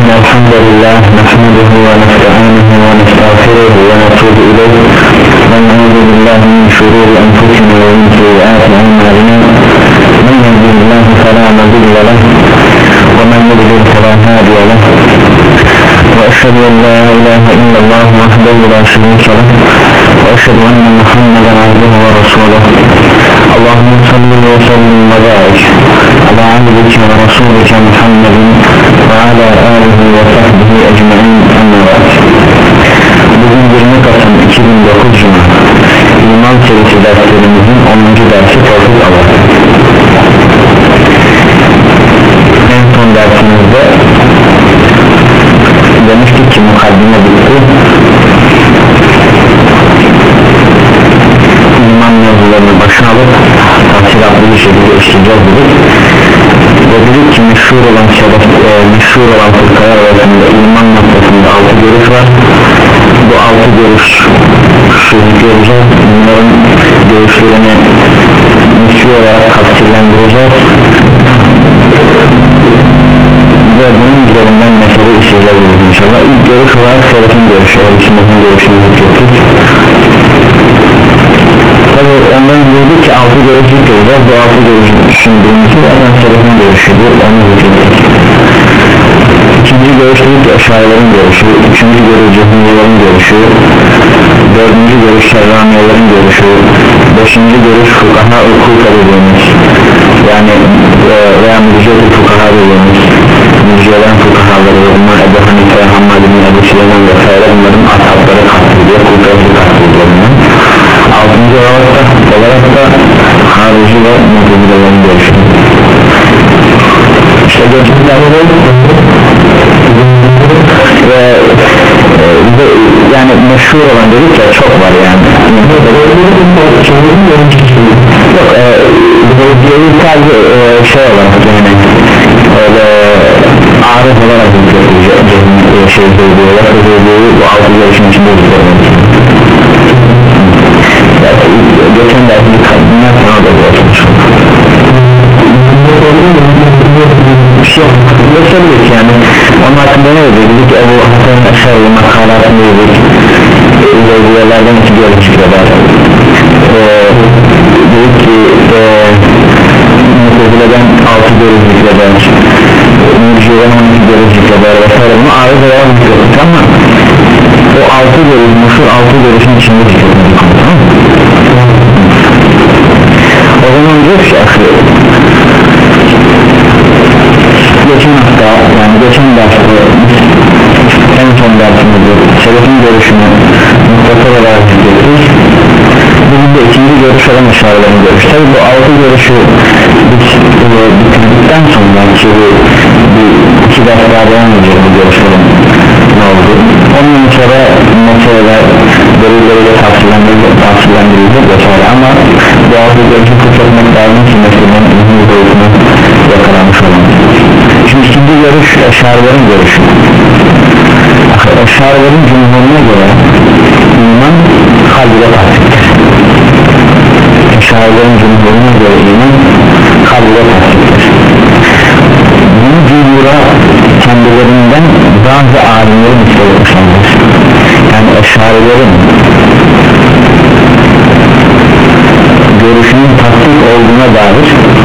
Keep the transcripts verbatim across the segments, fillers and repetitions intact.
الحمد لله نحمده ونستعينه ونستغفره ونتوب إليه ونعوذ بالله من شرور أنفسنا ومن سيئات أعمالنا من يهده الله فلا مضل له ومن يضلل فلا هادي له وأشهد أن لا إله إلا الله وحده لا شريك له وأشهد أن محمدا عبده ورسوله اللهم صل وسلم وبارك على عبدك ورسولك محمد وعلى آله وصحبه أجمعين أما بعد. Bugün yirmi Kasım iki bin dokuz Cuma İman serisi derslerimizin onuncu dersi tevhid Allah. En son dersimizde demiştik ki mukaddime bitti, iman mevzularını başına alıp tafsilatlı bir şekilde işleyeceğiz dedik ve dedik ki meşhur olan şeref, e, meşhur olan fırkalar arasında iman noktasında altı görüş var. Bu altı görüş şöyle göreceğiz, bunların görüşlerini meşhur olarak tafsirlendireceğiz ve bunun üzerinden mesele işleyeceğiz inşallah. İlk görüş olarak şerefin görüşü, ölçümüzün görüşünü zikrettik. Tabi ondan dedik ki altı görüş zikrediyoruz, bu altı görüş düşündüğümüzü zaten şerefin görüşüdür, onu zikrettik. İkinci görüş dedik ki eşarilerin görüşü, üçüncü görüş cehmiyyelerin görüşü, dördüncü görüş şerramiyeler'in görüşü, beşinci görüş fukaha ukuka dediğimiz yani e, veya mücadele fukaha dediğimiz mücadele'nin fukahaları ve bunlar Ebu Hanife, Hammad bin Ebu Süleyman vesaire bunların ashabları kastediyor, kukası kastediyor. Altıncı olarak da, olarak da harici ve mücadele'nin görüşü. İşte görüşümüzden ve, ve yani meşhur olan dedik ya çok var yani. Yok e, sadece e, şey olarak yani öyle arif olarak şey söylüyorlar, bu altı görüşün içinde geçen dersi bir kadınlar sana da görüşmüş bir şey yok yani onun hakkında ne dedik Ebu Hasan Eşar'lı makalatını dedik izleyicilerden iki görüş kadar dedik ki Mutezile'den altı görüş kadar Mürciye'den on iki görüş kadar vesaire bunu ağır olarak zikrettik ama o altı görüş, meşhur altı görüşün içinde zikrettik, tamam mı? O zaman diyor ki geçen hafta yani geçen derste en son dersimizde şerefin görüşünü mutlaka olarak zikrettik. Bugün de ikinci görüş olan eşarilerin görüşü. Tabi bu altı görüşü bitirdikten sonra ki bir iki ders daha devam edecek bu görüşlerin ne oldu? Onun sonra meseleler delilleriyle tavsiyelendirilecek vesaire ama bu altı görüşü kurtarmak lazım ki meselenin ilmi boyutunu yakalamış olan. Şimdi ikinci görüş eşarilerin görüşü. Eşarilerin cumhuruna göre iman kalbine tasdiktir. Eşarilerin cumhuruna göre iman kalbine tasdiktir. Bu cumhura kendilerinden bazı alimlerin istemişlerdir. Yani eşarilerin görüşünün tasdik olduğuna dair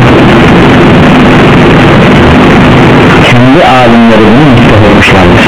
kendi alimleri bunu istemişlerdir.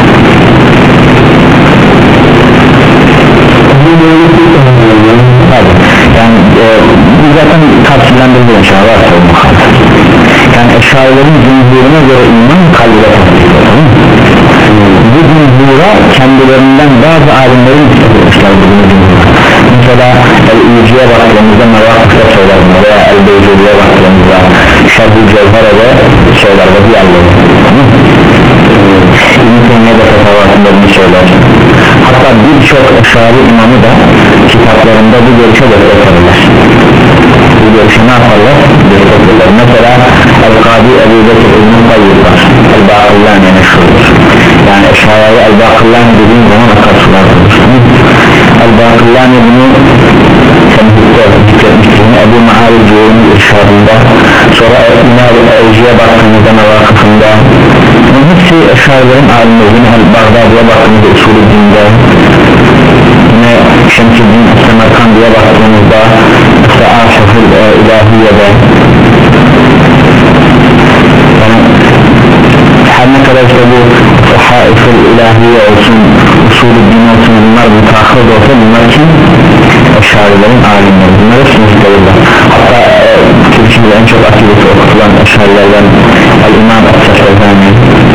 Yani e, zaten tavsiyelendirdi inşallah yani eşarilerin cumhuruna göre iman kalbine tasdiktir. Bu cumhura kendilerinden bazı alimlerin istemişler bu cumhura. Mesela el-İyici'ye baktığımızda Mevakıf'ta söyler veya el-Beyci'ye baktığımızda Şerh-i Cevher'e söyler ve diğerleri İbn-i Teymiye'de fetavatında bunu söyler. Hatta birçok eşari imamı da kitaplarında bu görüşe desteklerler. Bu görüşe ne yaparlar? Desteklerler. Mesela El-Kadi Ebu Bekir İbn-i Kayyid var, El-Baqillani meşhurdur. Yani eşariye El-Baqillani dediğim zaman akarsulardır. El-Baqillani bunu temizlikte zikretmiştir. Ebu Ma'ari Cüveyni irşadında, sonra İmam-ı Evci'ye baktığımızda Mevakıfında bunun hepsi Eşarilerin alimleri yine El-Bağdadi'ye baktığımızda usulü dinde, yine Şemsiddin Semerkandi'ye baktığımızda işte Aşafül İlahiye'de, yani her ne kadar işte bu Sahaifül İlahiye olsun, usulü din olsun, bunlar müteahhir olsa bunlar kim? Eşarilerin alimleri, bunlar hepsi müstahırlar. Hatta e, Türkiye'de en çok akidesi okutulan eşarilerden El-İmam Es-Seferzani,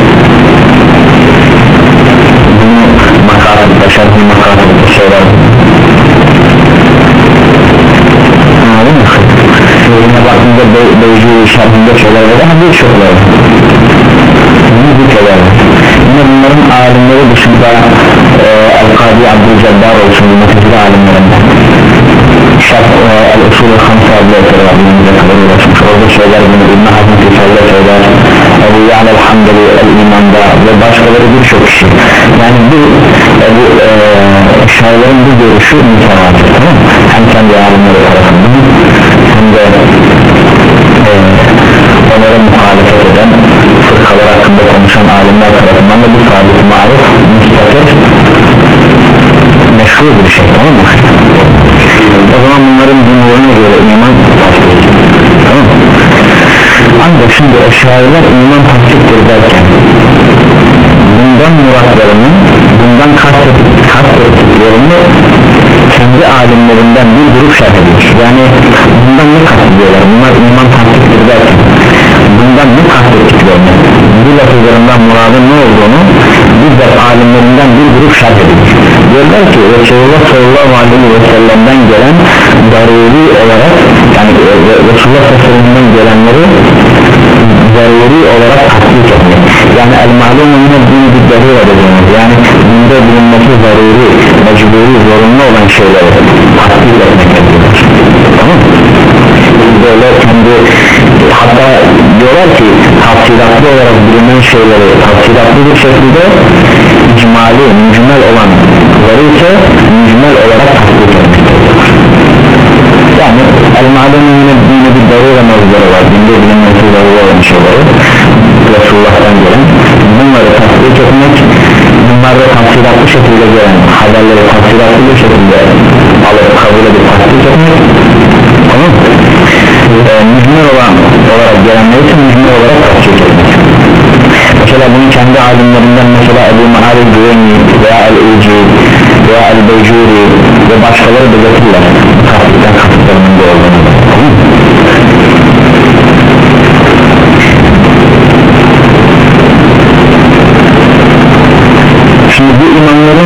bunu makasıdda, şartlı makasıdda söyler. Anladın mı? Yine baktığında Beyci şartında söyler ve daha birçokları bunu zikreler. Yine bunların alimleri dışında e, El-Kadi Abdülcebbar olsun, Mutezile alimlerinden Şart El-Usul-i Hamsa adlı eser var, orada söyler bunu, İbn-i Hazm Tisal'da söyler, Ebu Ya'l el-Hamdeli El-İman'da ve başkaları birçok kişi. Yani bu e, bu e, şairlerin bu görüşü mütevatir, tamam mı? Hem kendi alimleri tarafından hem de e, onlara muhalefet eden fırkalar hakkında konuşan alimler tarafından da bu sabit, maruf, müstakir, meşhur bir şey, tamam mı? O zaman bunların dinlerine göre iman tasdiktir, tamam mı? Ancak şimdi eşariler iman tasdiktir derken bundan muratlarını, bundan kastettiklerini kendi alimlerinden bir grup şerh ediyor. Yani bundan ne kastediyorlar? Bunlar iman tasdiktir derken bundan ne kastettiklerini, bu lafızlarından muradın ne olduğunu bizzat alimlerinden bir grup şerh ediyor. Diyorlar ki Resulullah sallallahu aleyhi ve sellem'den gelen daruri olarak, yani Resulullah sallallahu aleyhi ve sellem'den gelenleri daruri olarak tasdik etmek, yani el-ma'lumu yine dini bir daruri edeceğimiz, yani dinde bulunması zaruri, mecburi, zorunlu olan şeyleri tasdik etmek diyorlar, tamam mı? Böyle kendi, hatta diyorlar ki tafsilatlı olarak bilinen şeyleri tafsilatlı bir şekilde icmali, mücmel olanları ise mücmel olarak tasdik etmek. Yani el-ma'lumu yine dini bir daruri mevzuları var, dinde bilinmesi zaruri olan şeyleri Resulullah'tan gelen, bunları tasdik etmek, bunları tafsilatlı şekilde gelen haberleri tafsilatlı bir şekilde alıp kabul edip tasdik etmek, tamam mı? Ee, mücmel olan olarak gelenleri ise mücmel olarak tasdik etmek. Mesela bunu kendi alimlerinden mesela Ebu Ma'arif Güveni veya El-Uci veya El-Beycuri ve başkaları belirtirler tasdikten kasıtlarının da olduğunu, tamam mı? Şimdi bu imamların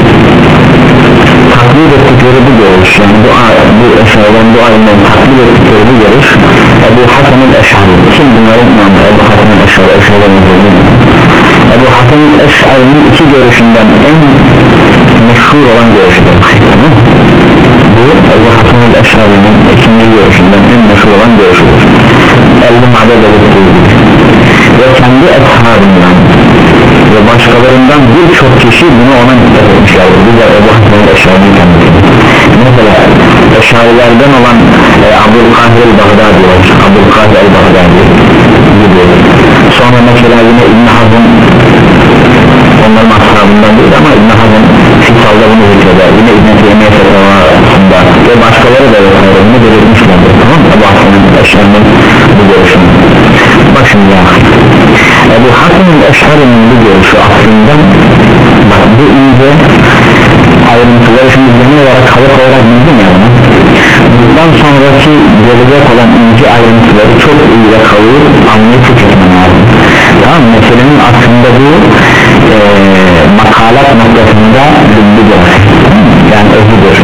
taklit ettikleri bu görüş, yani bu, bu eserden bu alimlerin taklit ettikleri bu görüş Ebu Hasan el-Eş'ari. Kim bunların imamı? Ebu Hasan el-Eş'ari, Ebu Hasan el-Eş'ari'nin iki görüşünden en meşhur olan görüşüdür. Bu Ebu Hasan el-Eş'ari'nin ikinci görüşünden en meşhur olan görüşüdür. El-i Ma'da ve kendi eshabından ve başkalarından birçok kişi bunu ona nispet etmişlerdir. Bu da Ebu Hasan el-Eş'ari'nin kendisi. Mesela Eş'arilerden olan e, Abdülkahir el-Bağdadi var, Abdülkahir el-Bağdadi gibi. Sonra mesela yine İbn Hazm, onların ashabından değil ama İbn Hazm Fisal'da bunu zikreder, yine İbn Teymiye Fetava'sında ve başkaları da bunu belirtmişlerdir, tamam mı? Ebu Hasan el-Eş'ari'nin bu görüşünü. Bak şimdi ya, Ebu Hasan el-Eş'ari'nin bu görüşü aslında bak bu ince ayrıntıları şimdi genel olarak kalıp olarak bildim ya bunu. Bundan sonraki gelecek olan ince ayrıntıları çok iyi ve kalıp anlayıp tüketmen lazım. Tamam, meselenin aslında bu e, makalat noktasında bilgidir, yani özüdür,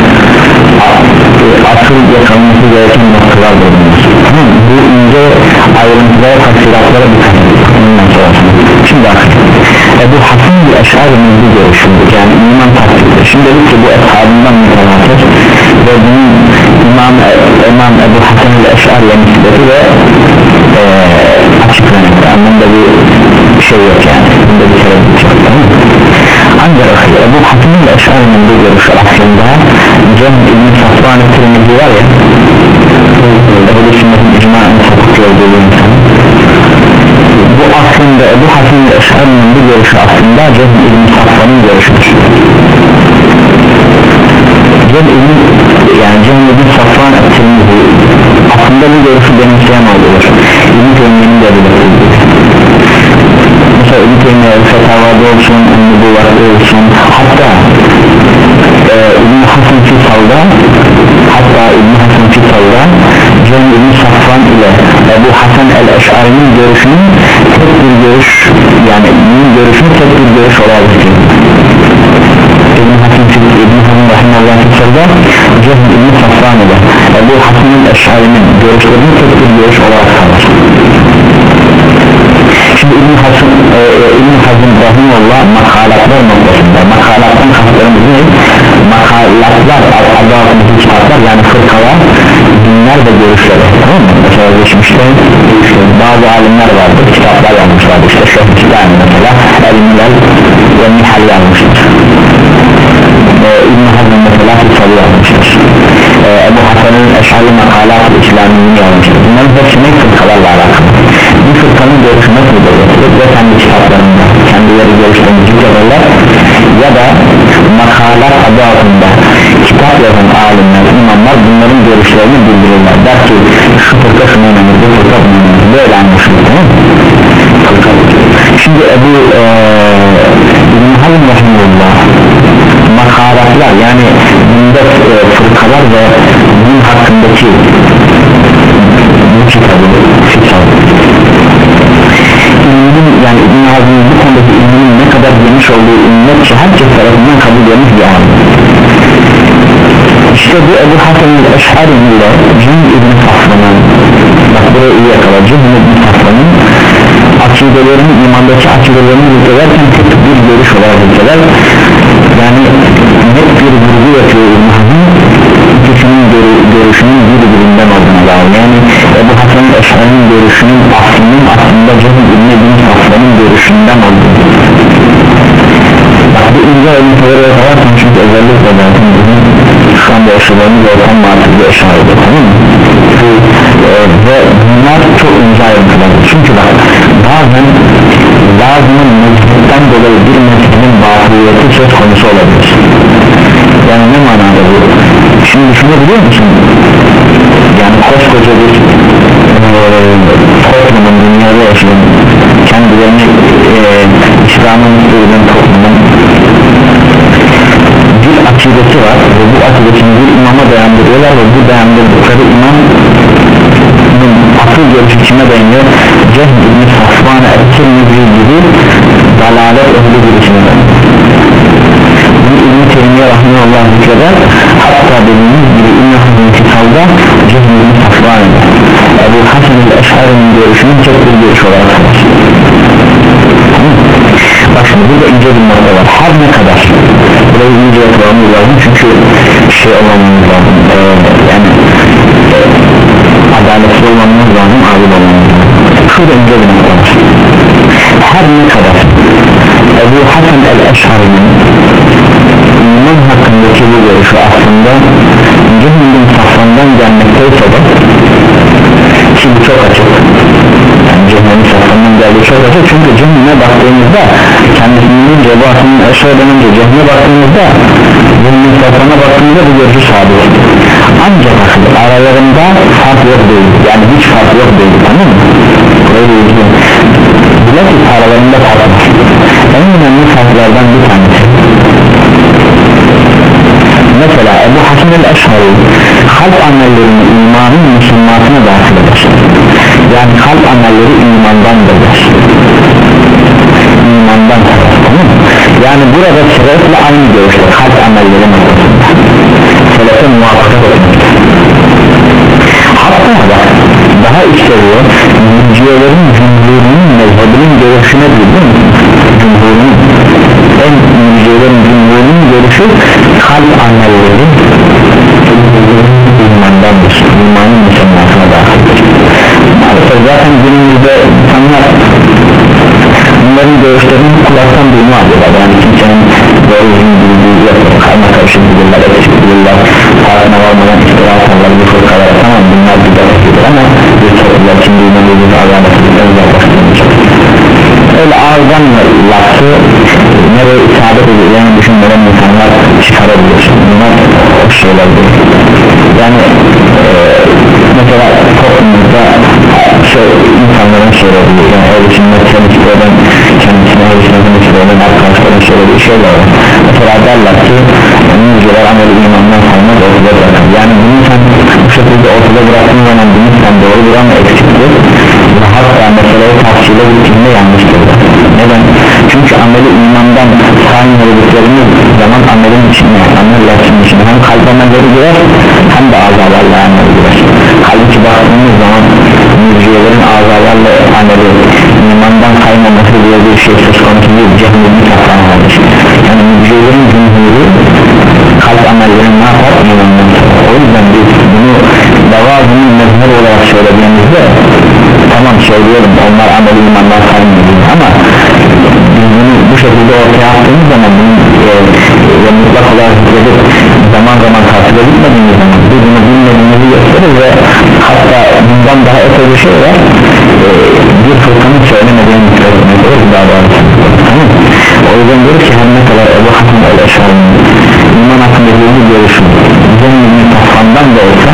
asıl yakalması gereken noktalardır bunlar. Tamam, bu ince ayrıntılara, tafsiratlara dikkat edin. Şimdi bakın, Ebu Hasan el-Eş'ari'nin bu görüşündür, yani iman tasdiktir. Şimdi dedik ki bu eshabından mütevatir ve bunun İmam, İmam Ebu Hasan el-Eş'ari'ye nispeti ve e, açıklanmakta, anlamda bir şey yok yani, bunda bir kere bir şey yok, tamam mı? Ancak Ebu Hasan el-Eş'ari'nin bu görüşü aslında Cem İbn-i Safvan-ı Tirmizi var ya, Ebu Sünnet'in icmaen sapık olduğu insan, bu aslında Ebu Hasan el-Eş'ari el-Eş'ari'nin bu görüşü aslında Cehm İbn-i Safvan'ın görüşüdür. Cehm İbn-i yani Cehm İbn-i Safvan el-Tirmizi aslında bu görüşü benimseyen olur. İbn-i Teymiye'nin de belirtildi. Mesela İbn-i Teymiye Fetavada olsun, Nubuvarada olsun, hatta e, İbn-i Hasan Fisal'da hatta İbn-i Hasan Fisal'da Cehm İbn-i Safvan ile Ebu Hasan el-Eş'ari'nin görüşünün tek bir görüş yani bunun görüşünün tek bir görüş olarak İbn-i Hasan Fisal'da İbn-i Hasan Rahimahullah Fisal'da Cehm İbn-i Safvan ile Ebu Hasan el-Eş'ari'nin görüşlerinin tek bir görüş olarak kalır. Şimdi İbn-i Hasan e, İbn-i Hasan Rahimahullah makalatlar noktasında makalattan kasıtlarımız ne? Makalatlar adı altındaki kitaplar yani fırkalar dinler ve görüşler, tamam mı? Mesela geçmişte bazı alimler vardı, kitaplar yazmışlardı, işte Şehristan mesela El-Milal ve Nihal yazmışlar, ee, İbn-i Hazm mesela Fisal'ı yazmışlar, ee, Ebu Hasan'ın Eş'ari Makalat-ı İslami'ni yazmışlar. Bunların hepsi ne fırkalarla alakalı? Bir fırkanın görüşü nasıl olur? Ya kendi kitaplarında kendileri görüşlerini zikrederler ya da makalat adı altında kitap yazan alimler, imamlar bunların görüşlerini bildirirler. Der ki şu fırka şuna inanır, bu fırka buna inanır, böyle anlaşılır, tamam mı? Şimdi Ebu ee, İbn-i Hazm Rahimullah makalatlar yani bunda e, fırkalar ve bunun hakkındaki bu kitabı kitabı ilminin yani İbn-i Hazm'ın bu konudaki ilminin ne kadar geniş olduğu ümmetçe herkes tarafından kabul edilmiş bir alim. İşte bu Ebu Hasan el-Eş'ari ile Cehm İbn-i Safvan'ın bak buraya iyi yakala Cehm İbn-i Safvan'ın akidelerini imandaki akidelerini zikrelerken tek bir görüş olarak zikreler yani net bir vurgu yapıyor İbn-i Hazm ikisinin görüşünün birbirinden olduğuna bağlı yani Ebu Hasan el-Eş'ari'nin görüşünün aslının aslında Cehm İbn-i Safvan'ın görüşünden olduğunu bak bu ince ölümleri yaparsan çünkü özellikle zaten şu anda yaşadığımız ortam mantıklı eşarıydı, tamam mı? Ee, ve bunlar çok ince ayrıntılardır çünkü bak bazen bazının mezhetten dolayı bir mezhebin batıliyeti söz konusu olabilir. Yani ne manada bu? Şimdi düşünebiliyor musun? Yani koskoca bir e, toplumun dünyada yaşayan kendilerini e, İslam'ın istediğin toplumun bir akidesi var ve bu akidesini bir imama dayandırıyorlar ve bu dayandırdıkları imam akıl görüşü kime dayanıyor? Cehm İbn-i Safvan'a el-Tirmizi gibi dalalet ehli birisine dayanıyor. Bunu İbn-i Teymiye Rahimahullah zikreder hatta dediğimiz gibi İbn-i Hazm Fisal'da Cehm İbn-i Safvan'a Ebu Hasan el-Eş'ari'nin görüşünün tek bir görüş olarak kalır. Bak şimdi burada ince bir nokta var her ne kadar burayı iyice yapmamız lazım çünkü şey olmamız lazım ee, yani e, adaletli olmamız lazım adil olmamız lazım şurada ince bir nokta var her ne kadar Ebu Hasan el-Eş'ari'nin iman hakkındaki bu görüşü aslında Cehm İbn-i Safvan'dan gelmekteyse de ki bu çok açık yani Cehm İbn-i Safvan'dan geldiği çok açık çünkü Cehm'e baktığımızda kendisinin Ebu Hasan'ın Eş'ari'den önce Cehm'e baktığımızda Cehm-i Safvan'a baktığımızda bu görüşü sabit ancak aralarında fark yok değil yani hiç fark yok değil, tamam mı? Burayı ilgili bilakis aralarında fark var en önemli farklardan bir tanesi mesela Ebu Hasan el-Eş'ari kalp amellerini imanın müslümanına dahil eder yani kalp amelleri imandandır imandan tamam mı? Yani burada selefle aynı görüşler kalp amelleri noktasında selefe muvafakat etmek hatta da daha işleriyor mürciyelerin cumhurunun mezhebinin görüşüne değil mi? Cumhurunun en mürciyelerin cumhurunun görüşü kalp amelleri imandandır imanın müsemmasına dahildir maalesef zaten günümüzde insanlar bunların görüşlerini kulaktan duyma alıyorlar yani kimsenin doğru izin bildiği yok karma karışık bilirler eksik bilirler farkına varmadan iftira atarlar bir fırkalara tamam bunlar bir de eskidir ama bir topluluğa kim duyma bildiği adaletlilikten uzaklaştırılacak öyle ağızdan lafı nereye isabet edeceğini düşünmeden insanlar çıkarabilir. Bunlar o şeyler değil. Yani e, mesela toplumumuzda şey, insanların söylediği yani öyle sünnet kendisinden kendisine hırsızın istiyorlar arkadaşların söylediği şeyler var. Mesela derler ki müjdeler ameli imandan kalmaz ortada bırakır. Yani bunu sen bu şekilde ortada bıraktığın zaman bunu sen doğru buran eksiktir ve hatta meseleyi tavsiyle gittiğinde yanlıştır. Neden? Çünkü ameli imandan sayın olduklarımız zaman amelin içine, amel lafının içine hem kalp amelleri girer hem de azalarla amel girer. Halbuki baktığımız zaman müjdeler'in azalarla ameli imandan kaymaması diye bir şey söz konusu değil, cehennemi saklanmadır. Yani müjdeler'in cümhuri kalp amellerini ne yapar? İmandan saklar. O yüzden biz bunu davazının mezhur olarak söylediğimizde tamam söylüyorum onlar ameli imandan kaymıyor ama biz bunu bu şekilde ortaya attığımız zaman bunun e, e, mutlak olarak zikredip zaman zaman takip edilmediğimiz zaman biz bunu bilmediğimizi gösterir ve hatta bundan daha öte bir şey var e, bir fırkanın söylemediğini söylemek olur daha doğrusu. Tamam. O yüzden diyoruz ki her ne kadar Ebu Hasan el-Eşari'nin iman hakkında bir görüşü cennetini tafrandan da olsa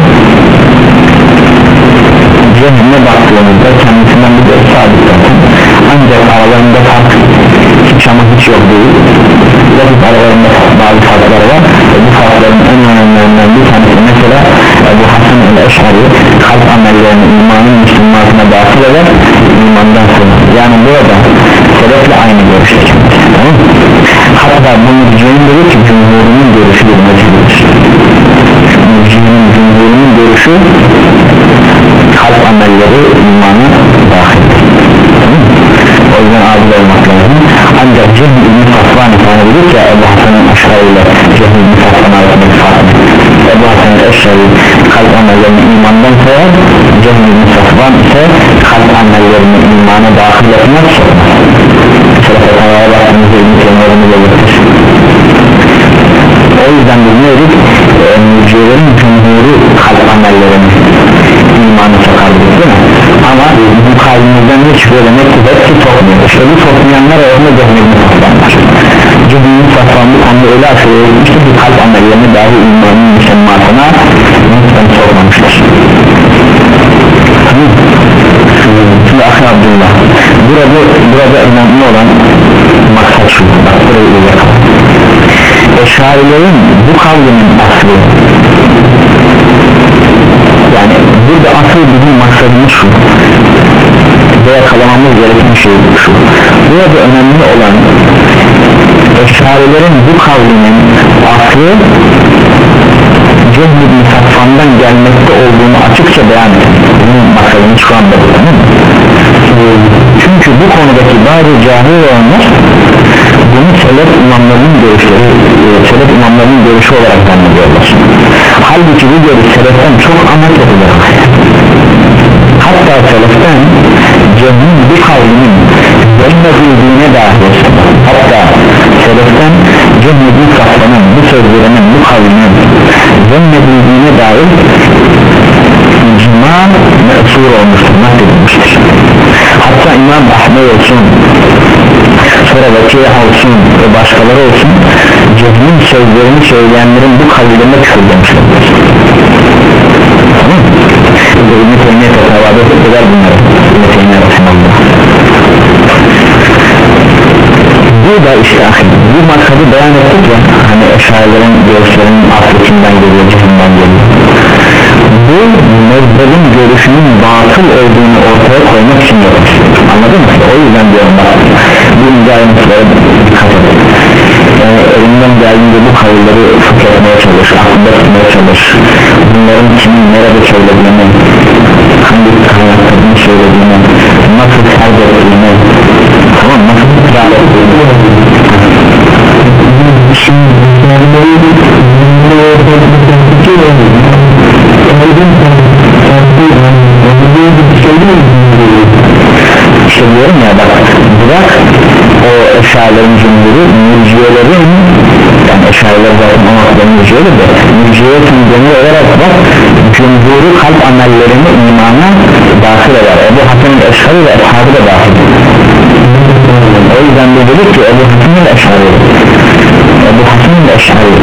cehenneme baktığımızda kendisinden bir görüş sabit zaten ancak aralarında fark hiç ama hiç yok değil vakit aralarında bazı farklar var ve bu farkların en önemlilerinden bir tanesi mesela Ebu Hasan el-Eşari kalp amellerini imanın Müslümanına dahil eder imandan sonra yani burada sebeple aynı görüşte tamam? Hatta bu mürciyenin dedi ki cumhurunun görüşü bir meclidir mürciyenin cumhurunun görüşü kalp amelleri imana dahil tamam? O yüzden adil olmak lazım ancak Cehd İbn-i Safvan ifade edilir ya Ebu Hasan'ın aşağı ile Cehd İbn-i Safvan arasındaki farkı Ebu Hasan'ın aşağı kalp amellerini imandan sayar Cehd İbn-i Safvan ise kalp amellerini imana dahil etmez mesela fetavaya baktığımızda İbn-i Safvan'ı belirtir o yüzden biz ne dedik e, mücadelerin cumhuru kalp amellerini imanı sokardık değil mi ama bu kalbimizden hiç böyle mektup hepsi sokmuyor işte bu sokmayanlar arasında cehennemi soklanlar cehennemi soklan bu konuda öyle aşırı edilmiştir ki kalp amellerini dahi imanın müsemmasına mektup sokmamıştır şimdi Akın Abdullah burada, burada önemli olan maksat şu bak burayı uyaralım Eşarilerin bu kavlinin aslı yani burada asıl bizim maksadımız şu ve yakalamamız gereken şey şu burada önemli olan Eşarilerin bu kavlinin aslı Cehd İbn-i Safvan'dan gelmekte olduğunu açıkça beyan edin bunun maksadımız şu anda bu değil mi? Çünkü bu konudaki bazı cahil olanlar bunu selef imamlarının görüşleri selef imamlarının görüşü olarak zannediyorlar halbuki bu görüş seleften çok ama çok uzak hatta seleften Cehd bir kavlinin zannedildiğine dahi hatta seleften Cehd İbn-i Safvan'ın bu sözlerinin bu kavlinin zannedildiğine dair icma me'sur olmuştur nakledilmiştir hatta İmam Ahmed olsun sonra Vakiye olsun ve başkaları olsun Cehm'in sözlerini söyleyenlerin bu kavlilerine küfür demişlerdir tamam mı? İbn-i Teymiye fetavada eder bunları İbn-i Teymiye Resulullah bu da işte bu maksadı beyan ettik ya hani eşarilerin görüşlerinin aslikinden geliyor Cehm'den geliyor bu mezhebin görüşünün batıl olduğunu ortaya koymak için yapmış anladın mı? O yüzden diyorum bak bu ince ayrıntılara dikkat edin yani elimden geldiğinde bu kavulları fıkretmeye çalış aklında tutmaya çalış bunların kimin nerede söylediğini hangi kaynaklarını söylediğini nasıl terk ettiğini tamam nasıl ısrar ettiğini işte diyorum ya bak bırak o eşarilerin cumhuru mürciyelerin yani eşariler zaten o noktada mürciyedir de mürciyetin genel olarak bak cumhuru kalp amellerini imana dahil eder Ebu Hasan el-Eşari ve Eshabı da dahil O yüzden de dedik ki Ebu Hasan el-Eş'ari Ebu Hasan el-Eş'ari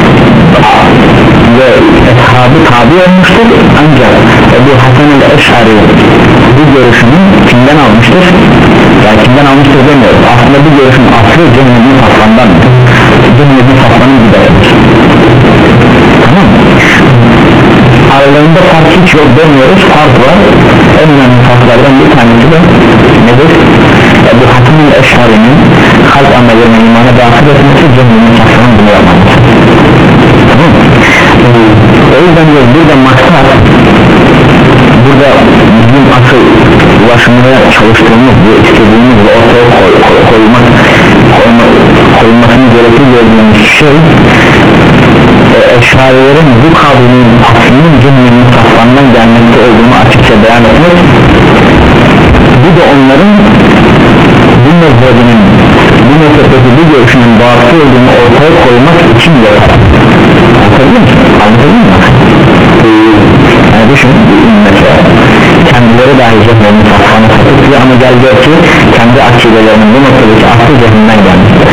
ve eshabı tabi olmuştur, ancak Ebu Hasan el-Eş'ari bu görüşünü kimden almıştır? Yani kimden almıştır demiyoruz, aslında bu görüşün aslı Cehmi Safvan'dan, Cehmi Safvan'ın gideridir. Tamam mı? Aralarında fark hiç yok demiyoruz, fark var. En önemli farklardan bir tanesi de nedir? Ebu Hasan el-Eş'ari'nin kalp amellerine imana dahil etmesi, Cehmi Safvan'ın bunu yapmaması. Tamam mı? O yüzden diyoruz, burada maksat, burada bizim asıl ulaşmaya çalıştığımız ve istediğimiz ve ortaya koy, koy, koymak, koyma, koyulmasını gerekli gördüğümüz şey e, Eş'arilerin bu kavlinin aslının Cehmi Safvan'dan gelmekte olduğunu açıkça beyan etmek, bu da onların bu mezhebinin, bu mezhebdeki bu görüşünün batıl olduğunu ortaya koymak için yapar. Anladın mı? Anladın mı? Yani düşün, mesela kendileri dahi Cehmi Safvan'ı satıyor ama gel gör ki kendi akidelerinin bu noktadaki aslı Cehmi'den gelmiştir.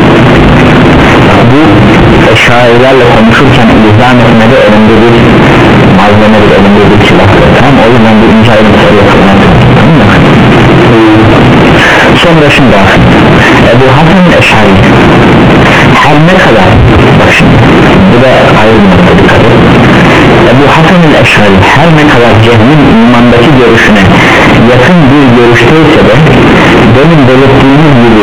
Bu Eş'arilerle konuşurken izah etmede önünde bir malzemedir, önünde bir silahdır. Tamam, o yüzden bu ince ayrıntıları yapılmak. Tamam mı? Sonra şimdi Ebu Hasan el-Eş'ari her ne kadar, bak şimdi bu da ayrı bir nokta, dikkat et. Ebu Hasan el-Eş'ari her ne kadar Cehmi'nin imandaki görüşüne yakın bir görüşteyse de benim belirttiğimiz gibi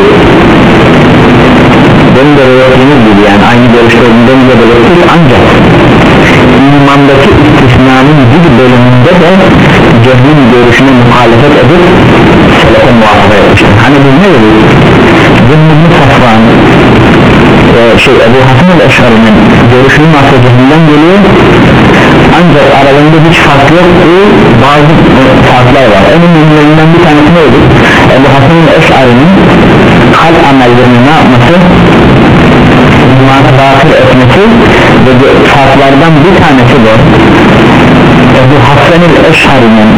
benim de belirttiğimiz gibi yani aynı görüşlerinde de belirttik, ancak imandaki istisnanın bir bölümünde de Cehmi'nin görüşüne muhalefet edip selefe muhafaza etmiştir. Hani biz ne dedik? Cehmi Safvan e, şey Ebu Hasan el-Eş'ari'nin görüşünün aslı Cehmi'den geliyor, ancak aralarında hiç fark yok, bazı farklar var. En önemlilerinden bir tanesi neydi? Ebu Hasan el-Eş'ari'nin kalp amellerini ne yapması? İmana dahil etmesi ve farklardan bir tanesi de Ebu Hasan el-Eş'ari'nin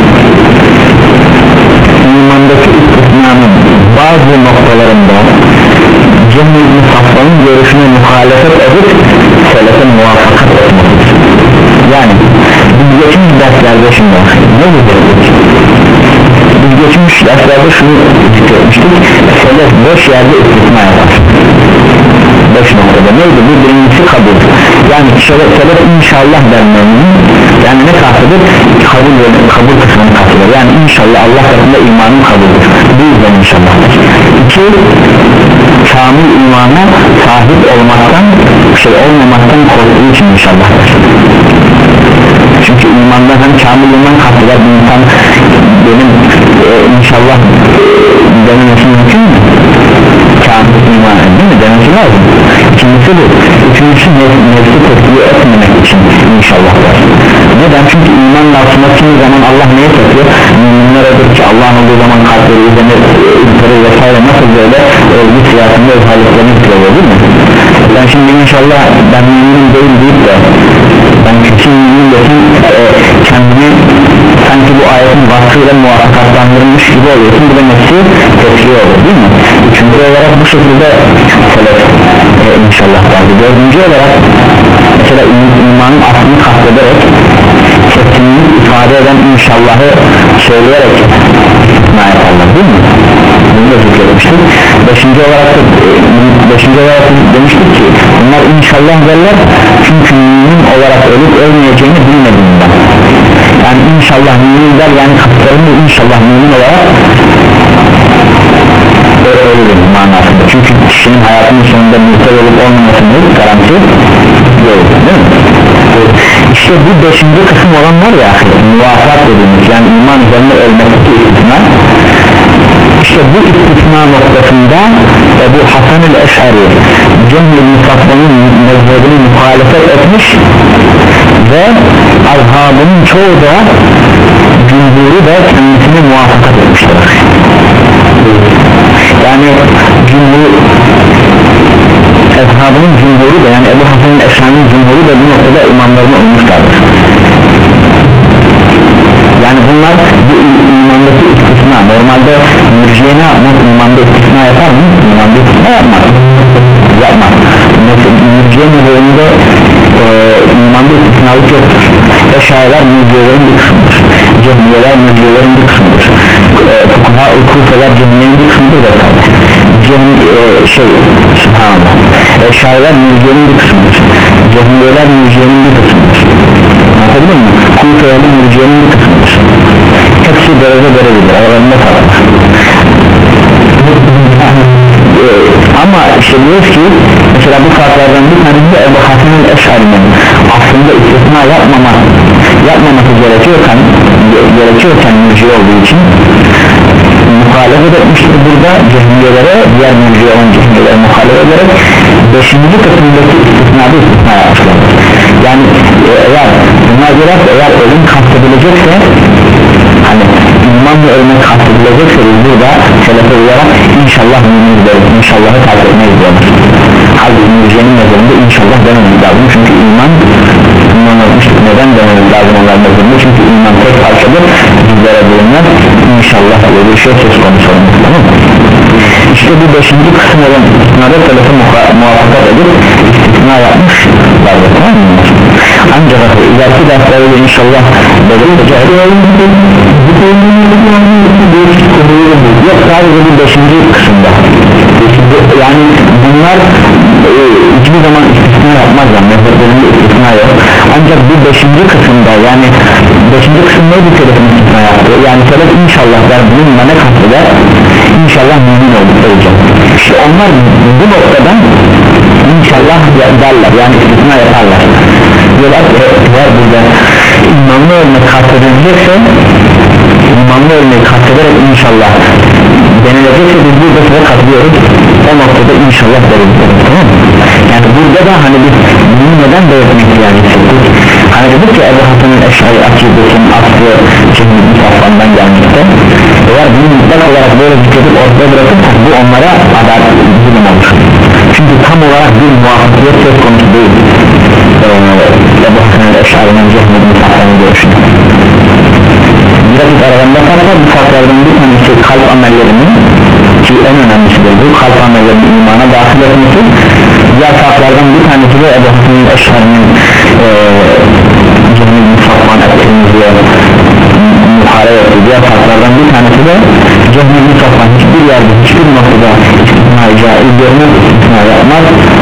imandaki istisnanın bazı noktalarında Cehmi Safvan'ın görüşüne muhalefet edip selefe muvaffakat etmesidir. Yani biz geçmiş derslerde şimdi ne dedik? Biz geçmiş derslerde şunu zikretmiştik, selef beş yerde istisna yapar. Beş noktada neydi? Bu birincisi kabul. Yani selef, selef inşallah dermenin, yani ne kastıdır? Kabul ve kabul kısmını kastıdır. Yani inşallah Allah katında imanın kabuldur. Bu yüzden inşallah. İki, kamil imana sahip olmaktan, şey olmamaktan korktuğu için inşallah. Çünkü imandan hem kamil iman kasteder, bir insan benim e, inşallah dememesi mümkün mü? Kamil iman değil mi? Demesi lazım. İkincisi bu. Üçüncüsü nefsi tesliye etmemek için inşallah var. Neden? Çünkü iman lafına kimi zaman Allah neye satıyor? Müminlere ki Allah'ın olduğu zaman kalpleri üzerine ülkeleri vesaire nasıl böyle örgü siyasında özelliklerini tutuyor değil mi? Ben şimdi inşallah ben müminim değil deyip de ben küçük müminim de e, kendini sanki bu ayetin vasfıyla muvaffakatlandırılmış gibi oluyorsun, bu da nefsi tesliye olur değil mi? Üçüncü olarak bu şekilde selef e, inşallah vardı. Dördüncü olarak mesela imanın aslını kastederek kesinlik ifade eden inşallahı söyleyerek ne yaparlar değil mi? Bunu da zikretmiştik. Beşinci olarak da, beşinci olarak da demiştik ki bunlar inşallah derler çünkü mümin olarak ölüp ölmeyeceğini bilmediğinden. Yani inşallah mümin der, yani kapılarını inşallah mümin olarak ölür manasında. Çünkü kişinin hayatının sonunda mürted olup olmamasının garanti yok değil mi? İşte bu beşinci kısım olan var ya, muvaffakat dediğimiz, yani iman üzerine ölmekteki istisna. İşte bu istisna noktasında Ebu Hasan el-Eş'ari Cehmi Safvan'ın mezhebini muhalefet etmiş ve azhabının çoğu da cumhuru da kendisine muvaffakat etmişler. Yani cumhur azhabının cumhuru da, yani Ebu Hasan el-Eş'ari'nin cumhuru da bu noktada imamlarına uymuşlardır. Yani bunlar bu imandaki istisna ve Normalde mürciye ne yapmaz? İmanda istisna yapar mı? İmanda istisna yapmaz. Yapmaz. Mürciye mezhebinde e, imanda istisnalık yoktur. Eşariler mürciyelerin bir kısmıdır. Cehmiyeler mürciyelerin bir kısmıdır. Fukaha ukufeler cehmiyenin bir kısmıdır da tabi. Cehmi, e, şey, subhanallah. Eşariler mürciyenin bir kısmıdır. Cehmiyeler mürciyenin bir kısmıdır. Anladın mı? Kufe'nin mürciyenin bir kısmıdır. Hepsi derece derecede aralarında kalır. Ama işte diyoruz ki mesela bu farklardan bir tanesi de Ebu Hasan'ın Eş'ari'nin aslında istisna yapmama, yapmaması gerekiyorken gerekiyorken mürciye olduğu için muhalefet etmiştir burada cehmiyelere, diğer mürciye olan cehmiyelere muhalefet ederek beşinci kısımdaki istisnada istisna yapmışlar. Yani eğer bunlar biraz eğer ölüm kastedilecekse, hani imanla ölmek kastedilecekse biz burada selefe uyarak inşallah mümin deriz, inşallahı takip etmeyiz diyoruz. Halbuki mürciyenin mezarında inşallah dememiz lazım, çünkü iman iman olmuştur. Neden dememiz lazım onlar mezarında? Çünkü iman tek parçadır, bizlere bulunmaz. İnşallah diye bir şey söz konusu olmuş, tamam mı? İşte bu beşinci kısım olan istisnada selefe muvaffakat edip istisna yapmışlar, tamam mı? Ancak ileriki derslerde inşallah belirleyeceğiz. Yok, sadece bu beşinci kısımda. Yani bunlar e, hiçbir zaman istisna yapmazlar, mezheplerinde istisna yok. Ancak bu beşinci kısımda, yani beşinci kısım neydi selefin istisna yaptı? Yani selef inşallah der, bununla ne kasteder? İnşallah mümin olacak. İşte onlar bu noktadan inşallah derler, yani istisna yaparlar. Diyorlar ki eğer burada imanlı ölmek kastedilecekse, imanlı ölmeyi kastederek inşallah denilecekse biz burada size katılıyoruz, o noktada inşallah deriz, tamam mı? Yani burada da hani biz bunu neden belirtmek yani istedik? Hani dedik ki Ebu Hasan'ın Eş'ari akidesinin aslı Cehmi'nin saflarından gelmekte. Eğer bunu mutlak olarak böyle zikredip ortaya bırakırsak bu onlara adalet zulüm olur. Çünkü tam olarak bir muvaffakiyet söz konusu değil. Ebu Hasan'ın Eş'ari'nin Cehmi'nin saflarını görüşün. Biraz aralarında farklar, bu farklardan bir tanesi kalp amellerinin, ki en önemlisidir bu, kalp amellerinin imana dahil etmesi. Diğer farklardan bir tanesi de Ebu Hasan'ın Eş'ari'nin Cehmi'nin saflarını ettiğimizde muharebe ettiği diğer farklardan bir tanesi de Cehmi'nin saflarını hiçbir yerde, hiçbir noktada istisna caiz görmez, istisna yapmaz.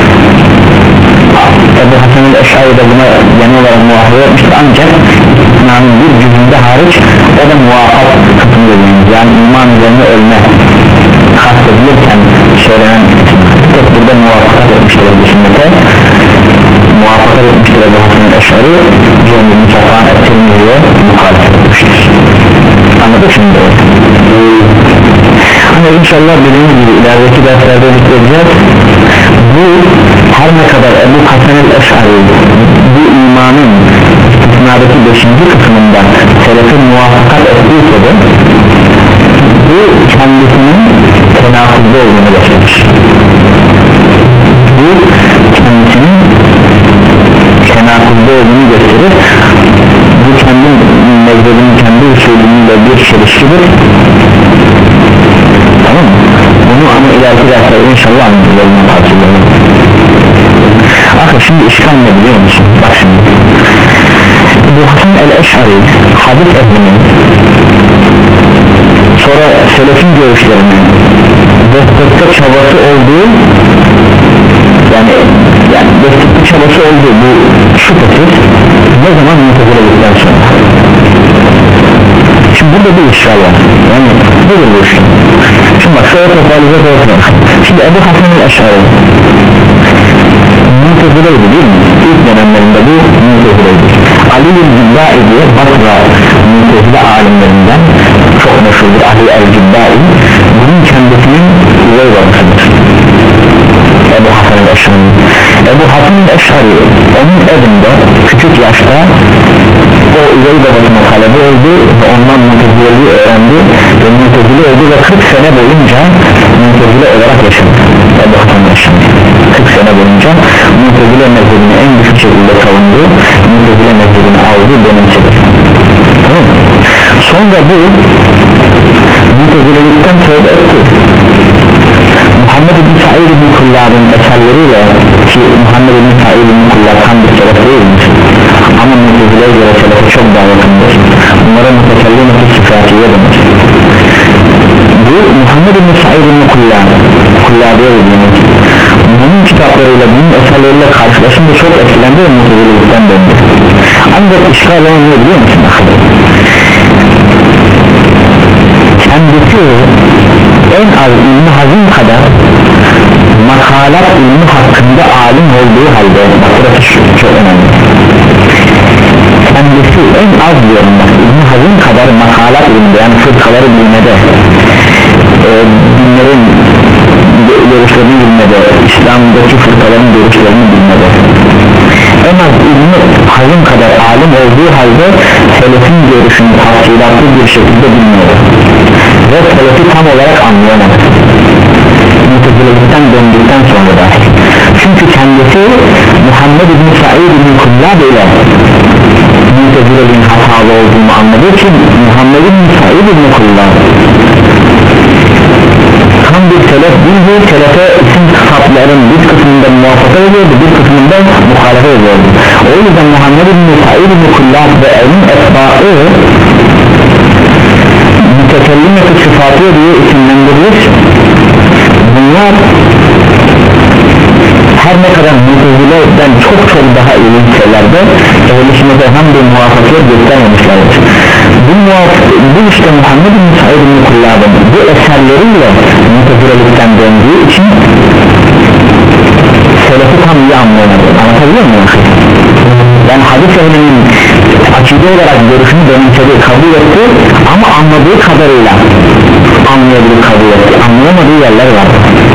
Ebu Hasan'ın Eş'ari de buna genel olarak muhafaza etmiştir, ancak istisnanın bir cüzünde hariç o da muvaffak kısmı dediğimiz, yani iman üzerine ölme kastedilirken söylenen tek burada muvaffakat etmiştir bu sünnete, muvaffakat etmiştir Ebu Hasan'ın Eş'ari, Cehmi'nin safhan ettirmiyor, muhalefet etmiştir. Anladık şimdi? Ama inşallah dediğimiz gibi ilerideki derslerde zikredeceğiz. Bu her ne kadar Ebu Hasan'ın Eş'ari bu imanın istisnadaki beşinci kısmında selefin muvaffakat ettiyse de bu kendisinin tenakuzda olduğunu gösterir. Bu kendisinin tenakuzda olduğunu gösterir. Bu kendi mezhebinin kendi usulüyle bir çelişkidir. Tamam mı? Bunu ama ileriki derslerde inşallah anlayacağım parçalarını. Akıl şimdi işgal ne biliyor musun? Bak şimdi bu Hasan el-Eş'ari hadis ehlinin sonra selefin görüşlerinin destekte çabası olduğu, yani yani destekte çabası olduğu bu şüphesiz ne zaman mutezilelikten sonra. Şimdi burada bir işgal var, yani nedir bu işgal? Şimdi bak şöyle toparlayacak olsun. Şimdi Ebu Hasan el-Eş'ari mutezileydi değil mi? İlk dönemlerinde bu mutezileydi. Ali el-Cibbai diye Basra mutezile alimlerinden çok meşhurdur, Ali el-Cibbai, bunun kendisinin üvey babasıdır Ebu Hasan el-Eş'ari. Ebu Hasan el-Eş'ari onun evinde küçük yaşta o üvey babasına talebe oldu ve ondan mutezileliği öğrendi ve mutezile oldu ve kırk sene boyunca mutezile olarak yaşadı Ebu Hasan el-Eş'ari. kırk sene boyunca mutezile mezhebini en güçlü şekilde savundu, mutezile mezhebini aldı, benimsedi. Tamam mı? Sonra bu Mutezilelikten tövbe etti. Muhammed bin Sa'id bin Kullab'ın eserleriyle, ki Muhammed bin Sa'id bin Kullab tam bir selef değilmiş ama Mutezile'ye göre selefe çok daha yakındır. Bunlara mutekellim-i sıfatiye denir. Bu Muhammed bin Sa'id bin Kullab Kullab'ya dediğimiz bunun kitaplarıyla, bunun eserleriyle karşılaşınca çok etkilendi ve Mutezilelikten döndü. Ancak işgal olan ne biliyor musun? Kendisi en az İbn Hazm kadar makalat ilmi hakkında alim olduğu halde, bak burası çok önemli, kendisi en az diyorum bak İbn Hazm kadar makalat ilminde, yani fırkaları bilmede, e, dinlerin görüşlerini bilmede, İslam'daki fırkaların görüşlerini bilmede en az İbn Hazm kadar alim olduğu halde selefin görüşünü tafsilatlı bir şekilde bilmiyor ve selefi tam olarak anlayamadı. Mutezilelikten döndükten sonra da, çünkü kendisi Muhammed bin Sa'id bin Kullab ile Mutezileliğin hatalı olduğunu anladığı için Muhammed bin Sa'id bin Kullab tam bir selef değil, selefe isim sıfatların bir kısmında muvafakat ediyordu, bir kısmında muhalefet ediyordu. O yüzden Muhammed bin Sa'id bin Kullab ve elin etbaı mütekellim-i sıfatı diye isimlendirilir. Bunlar her ne kadar Mutezile'den çok çok daha iyi şeylerde ehlişmede hem de muvafakat göstermemişlerdir. Bu, bu işte Muhammed bin Sa'id bin Kullab'ın bu eserleriyle Mutezile'likten döndüğü için selefi tam iyi anlayamadı. Anlatabiliyor muyum? Yani hadis ehlinin akide olarak görüşünü benimsedi, kabul etti ama anladığı kadarıyla anlayabilir, kabul etti, anlayamadığı yerler var.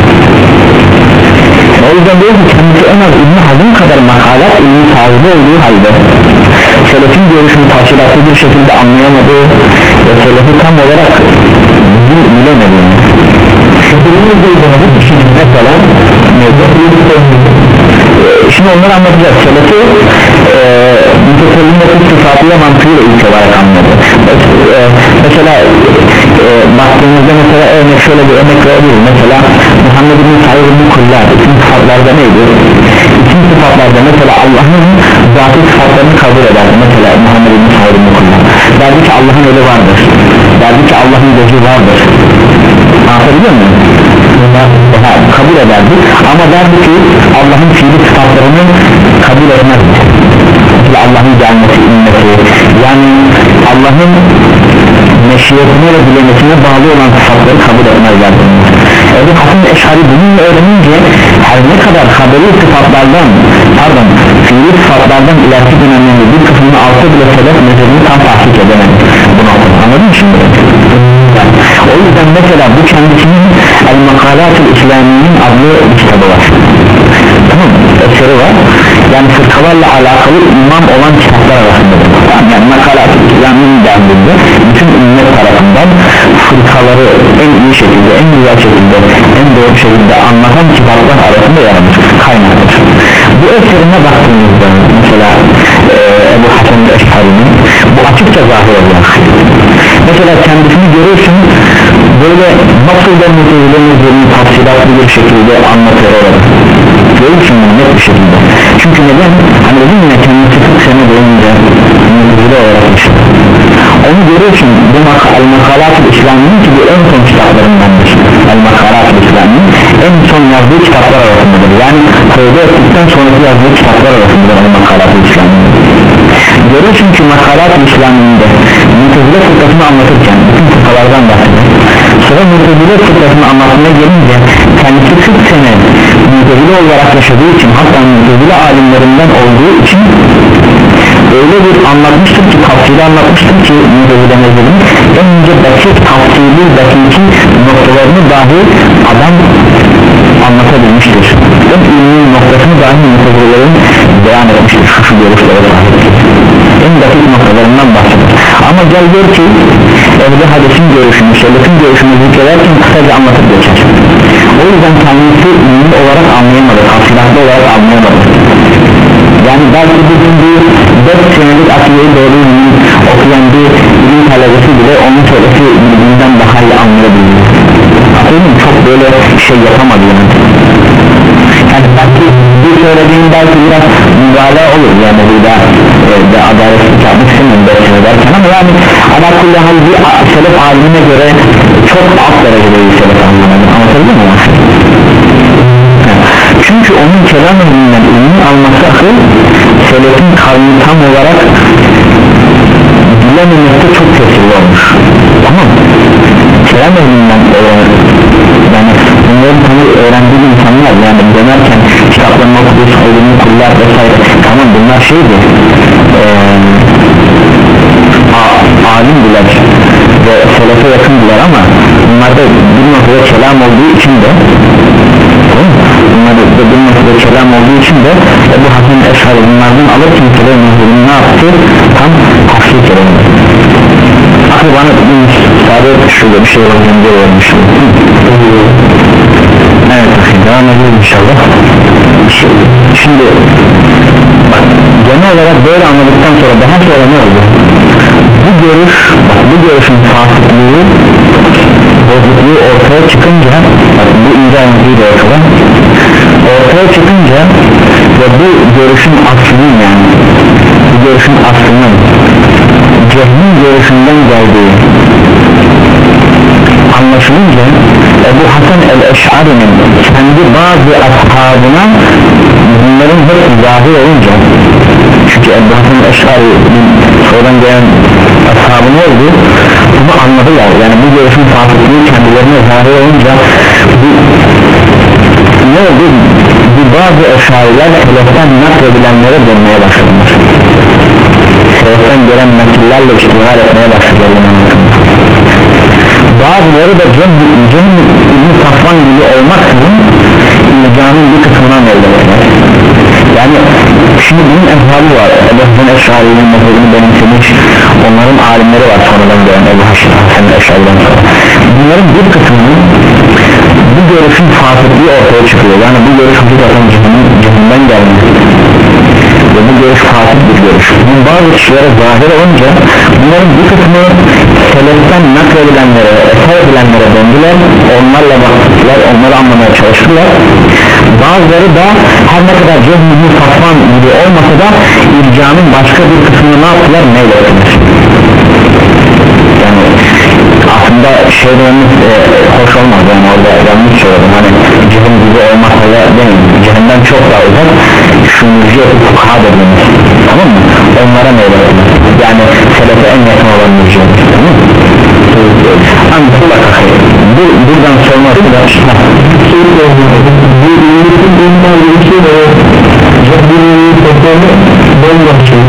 O yüzden diyor ki kendisi en az İbn Hazm kadar makalat ilmi sahibi olduğu halde selefin görüşünü tafsilatlı bir şekilde anlayamadığı ve selefi tam olarak bilemedi. Mesela şimdi onları anlatacağız. Selefi mütesellimle sıfatıya mantığıyla ilk olarak anladı. e, mesela e, baktığımızda mesela örnek şöyle bir örnek verebiliriz. Mesela Muhammed bin Sa'id bin Kullab isim sıfatlarda neydi? İsim sıfatlarda mesela Allah'ın zatı sıfatlarını kabul ederdi. Mesela Muhammed bin Sa'id bin Kullab derdi ki Allah'ın eli vardır, derdi ki Allah'ın gözü vardır. Anlatabiliyor muyum? Ha, kabul ederdi ama derdi ki Allah'ın fiili sıfatlarını kabul etmezdi. Mesela Allah'ın gelmesi, inmesi, yani Allah'ın meşiyetine ve dilemesine bağlı olan sıfatları kabul etmezlerdi. Ebu Hasan Eş'ari bununla öğrenince her ne kadar haberi sıfatlardan, pardon fiili sıfatlardan ileriki dönemlerinde bir kısmını alsa bile sebep mezhebini tam tahkik edemedi. Bunu anladın mı şimdi? Yani, o yüzden mesela bu kendisinin El-Makalat-ı İslami'nin adlı bir kitabı var. Tamam mı? Eseri var. Yani fırkalarla alakalı imam olan kitaplar arasında. Tamam, yani Makalat-ı İslami'nin dendiğinde bütün ümmet tarafından fırkaları en iyi şekilde, en güzel şekilde, en doğru şekilde anlatan kitaplar arasında yer almış, kaynaktır. Bu eserine baktığımızda mesela e, Ebu Hasan Eş'ari'nin bu açıkça zahir oluyor. Mesela kendisini görürsün böyle nasıl da Mutezile'nin tafsilatlı bir şekilde anlatıyor olarak görürsün net bir şekilde. Çünkü neden? Hani dedim ya kendisi kırk sene boyunca Mutezile olarak yaşadı. Onu görürsün bu El-Makalat-ı İslami'nin ki bu en son kitaplarındandır. El-Makalat-ı İslami'nin en son yazdığı kitaplar arasındadır. Yani tövbe ettikten sonraki yazdığı kitaplar arasındadır El-Makalat-ı İslami'nin. Görürsün ki Makalat-ı İslami'nde Mutezile fırkasını anlatırken bütün fırkalardan bahseder. Sonra Mutezile fırkasını anlatmaya gelince kendisi kırk sene Mutezile olarak yaşadığı için, hatta Mutezile alimlerinden olduğu için öyle bir anlatmıştır ki, tafsili anlatmıştır ki Mutezile mezhebinin en ince basit, tafsili, dakiki noktalarını dahi adam anlatabilmiştir. En ilmi noktasını dahi Mutezile'lerin beyan etmiştir. Şu şu görüşlere sahiptir. En basit noktalarından bahseder. Ama gel gör ki Ehl-i Hadis'in görüşünü, Selef'in görüşünü zikrederken kısaca anlatıp geçer. O yüzden kendisi ilmi olarak anlayamadı, tafsilatlı olarak anlayamadı. Yani belki bugün bir dört senelik akideyi doğru okuyan bir ilim talebesi bile onun söylesi birbirinden daha iyi anlayamadı. söylediğim belki biraz mübalağa olur yani burada e, de adaletlik yapmak istemiyorum derken ederken ama yani ala kulli hal bir selef alimine göre çok alt derecede bir selef alimine anlatabilir mi? Çünkü onun kelam elinden ilmi alması akıl selefin kavmi tam olarak bilememekte çok tesirli olmuş, tamam mı? Kelam elinden öğrenir yani bunları tabi öğrendiği insanlar yani dönerken kitaplarını okuduğu saygını kullar vesaire tamam bunlar şeydi ee, alimdiler ve selefe yakındılar ama bunlarda bir noktada kelam olduğu için de bunlarda bir noktada kelam olduğu için de bu Hasan Eşari bunlardan alırken kelam mehrini ne yaptı? Tam tahsil kelamı aklı bana sadece şurada bir şey olacağım diye vermiştim. Evet devam edelim inşallah. Şimdi bak, genel olarak böyle anladıktan sonra daha sonra ne oldu? Bu görüş, bu görüşün fasıklığı, bozukluğu ortaya çıkınca, bak, bu ince anladığı da ortada, ortaya çıkınca ve bu görüşün aslının yani, bu görüşün aslının Cehmin görüşünden geldiği anlaşılınca Ebu Hasan el-Eş'ari'nin kendi bazı ashabına bunların hepsi zahir olunca çünkü Ebu Hasan el-Eş'ari'nin sonradan gelen ashabı ne oldu? Bunu anladılar yani bu görüşün fasıklığı kendilerine zahir olunca bu, ne oldu? Bu bazı eşariler seleften nakledilenlere dönmeye başladılar seleften gelen nakillerle iştihar etmeye başladılar bazıları da Cem İbn-i Safvan gibi olmaksızın İlcanın bir kısmına mevlettiler yani şimdi bunun ehvali var Ebu Hasan Eş'ari'nin mezhebini benimsemiş onların alimleri var sonradan gelen Ebu Hasan Eş'ari'den sonra bunların bir kısmının bu görüşün fasıklığı ortaya çıkıyor yani bu görüş hakikaten cehinden gelmiş ve bu görüş fasık bir görüş bu bazı kişilere zahir olunca bunların bir kısmı seleften nakledilenlere eser edilenlere döndüler onlarla baktılar onları anlamaya çalıştılar bazıları da her ne kadar Cehmi Safvan gibi olmasa da ircanın başka bir kısmını ne yaptılar meylettiler yani aslında şeylerimiz e, hoş olmaz yani orada yanlış söyledim hani cehennem gibi olmasa da değil cehennemden çok daha uzak şu mürciye fukha dediğimiz tamam mı onlara meylettiler yani selefe en yakın olan mürciye tamam mı ancak bak bu, buradan sonrası da şey bu ümmetin bundan bir şey de cehennemin sektörü bomba şey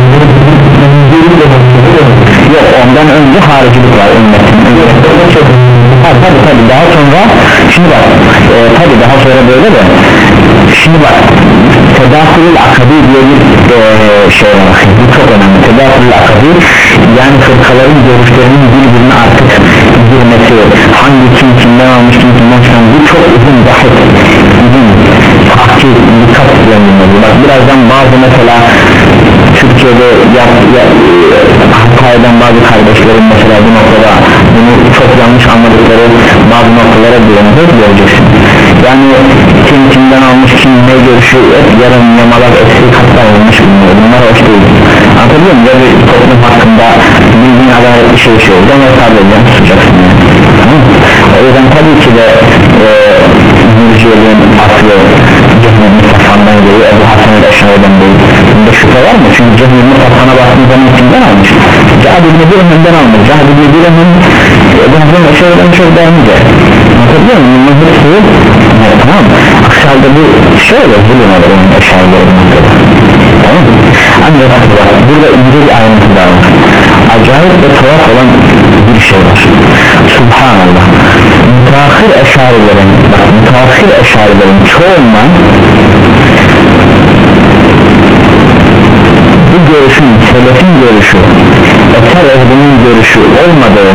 yok ondan önce haricilik var ümmetin tabi tabi tabi daha sonra şimdi bak e, tabi daha sonra böyle de şimdi bak tedafülül akabi diye bir e, şey var bu çok önemli tedafülül akabi yani fırkaların görüşlerinin birbirine artık girmesi hangi kim kimden almış kim kimden çıkan bu çok uzun bahis uzun tahkik dikkat edilmeli bak birazdan bazı mesela Türkiye'de ya, ya, Hatay'dan bazı kardeşlerim mesela bu noktada bunu çok yanlış anladıkları bazı noktalara direndir göreceksin yani kim kimden almış kim ne görüşü hep yarın yamalak eksik hatta olmuş bilmiyor bunlar hoş değil anlatabiliyor muyum ya bir toplum hakkında bildiğin adaletli şey şey olacağım ve sadece tutacaksın yani. O yüzden tabii ki de e, mürciyeliğin aslı Cehmi Safvan'dan geliyor Ebu Hasan el-Eş'ari'den değil bunda şüphe var mı? Çünkü Cehmi Safvan'a baktığın zaman kimden almış? Cahd ibn-i Birhem'den almış Cahd ibn-i Birhem Ebu Hasan el-Eş'ari'den çok dermeyecek anlatabiliyor muyum? Bunun hepsi evet, tamam akşalda bu şöyle zulüm olur onun eşarilerin tamam mı? Ancak burada ince bir ayrıntı daha var acayip ve tuhaf olan bir şey var Subhanallah müteahhir eşarilerin bak müteahhir eşarilerin çoğundan bu görüşün selefin görüşü eser ehlinin görüşü olmadığı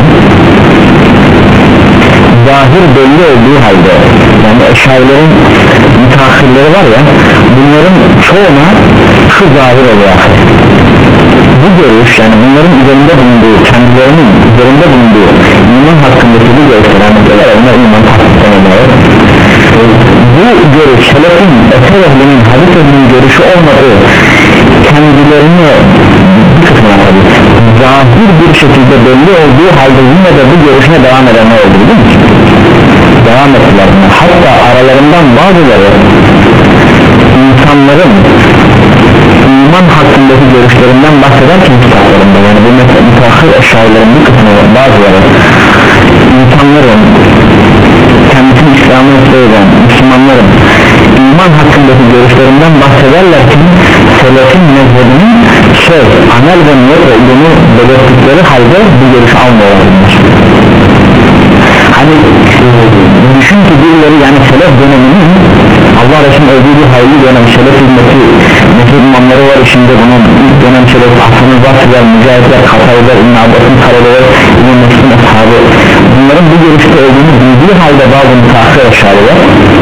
zahir belli olduğu halde yani eşarilerin müteahhirleri var ya bunların çoğuna şu zahir oluyor bu görüş yani bunların üzerinde bulunduğu kendilerinin üzerinde bulunduğu iman hakkındaki bu görüşler anlatıyorlar onlar iman hakkında bu görüş selefin eser ehlinin hadis ehlinin görüşü belli olduğu halde yine de bu görüşüne devam edenler oldu değil mi? Devam ettiler. Hatta aralarından bazıları insanların iman hakkındaki görüşlerinden bahsederken kitaplarında, yani bu mesela müteahhir eşyailerin bir kısmı bazıları insanların kendisini İslam'ı söyleyen Müslümanların iman hakkındaki görüşlerinden bahsederler ki selefin mezhebinin şey, amel ve niyet olduğunu belirttikleri halde bu görüşü almıyorlar. Hani düşün ki birileri, yani selef döneminin Allah Resulü'nün öldüğü bir hayırlı dönem, selef hizmeti mezhep imamları var içinde, bunun ilk dönem selef Hasan-ı Basri'ler, Mücahitler, Kataylar, İbn-i Abbas'ın talebeler, İbn-i Mesih'in ashabı, bunların bu görüşte olduğunu bildiği halde bazı müteahhir aşağılar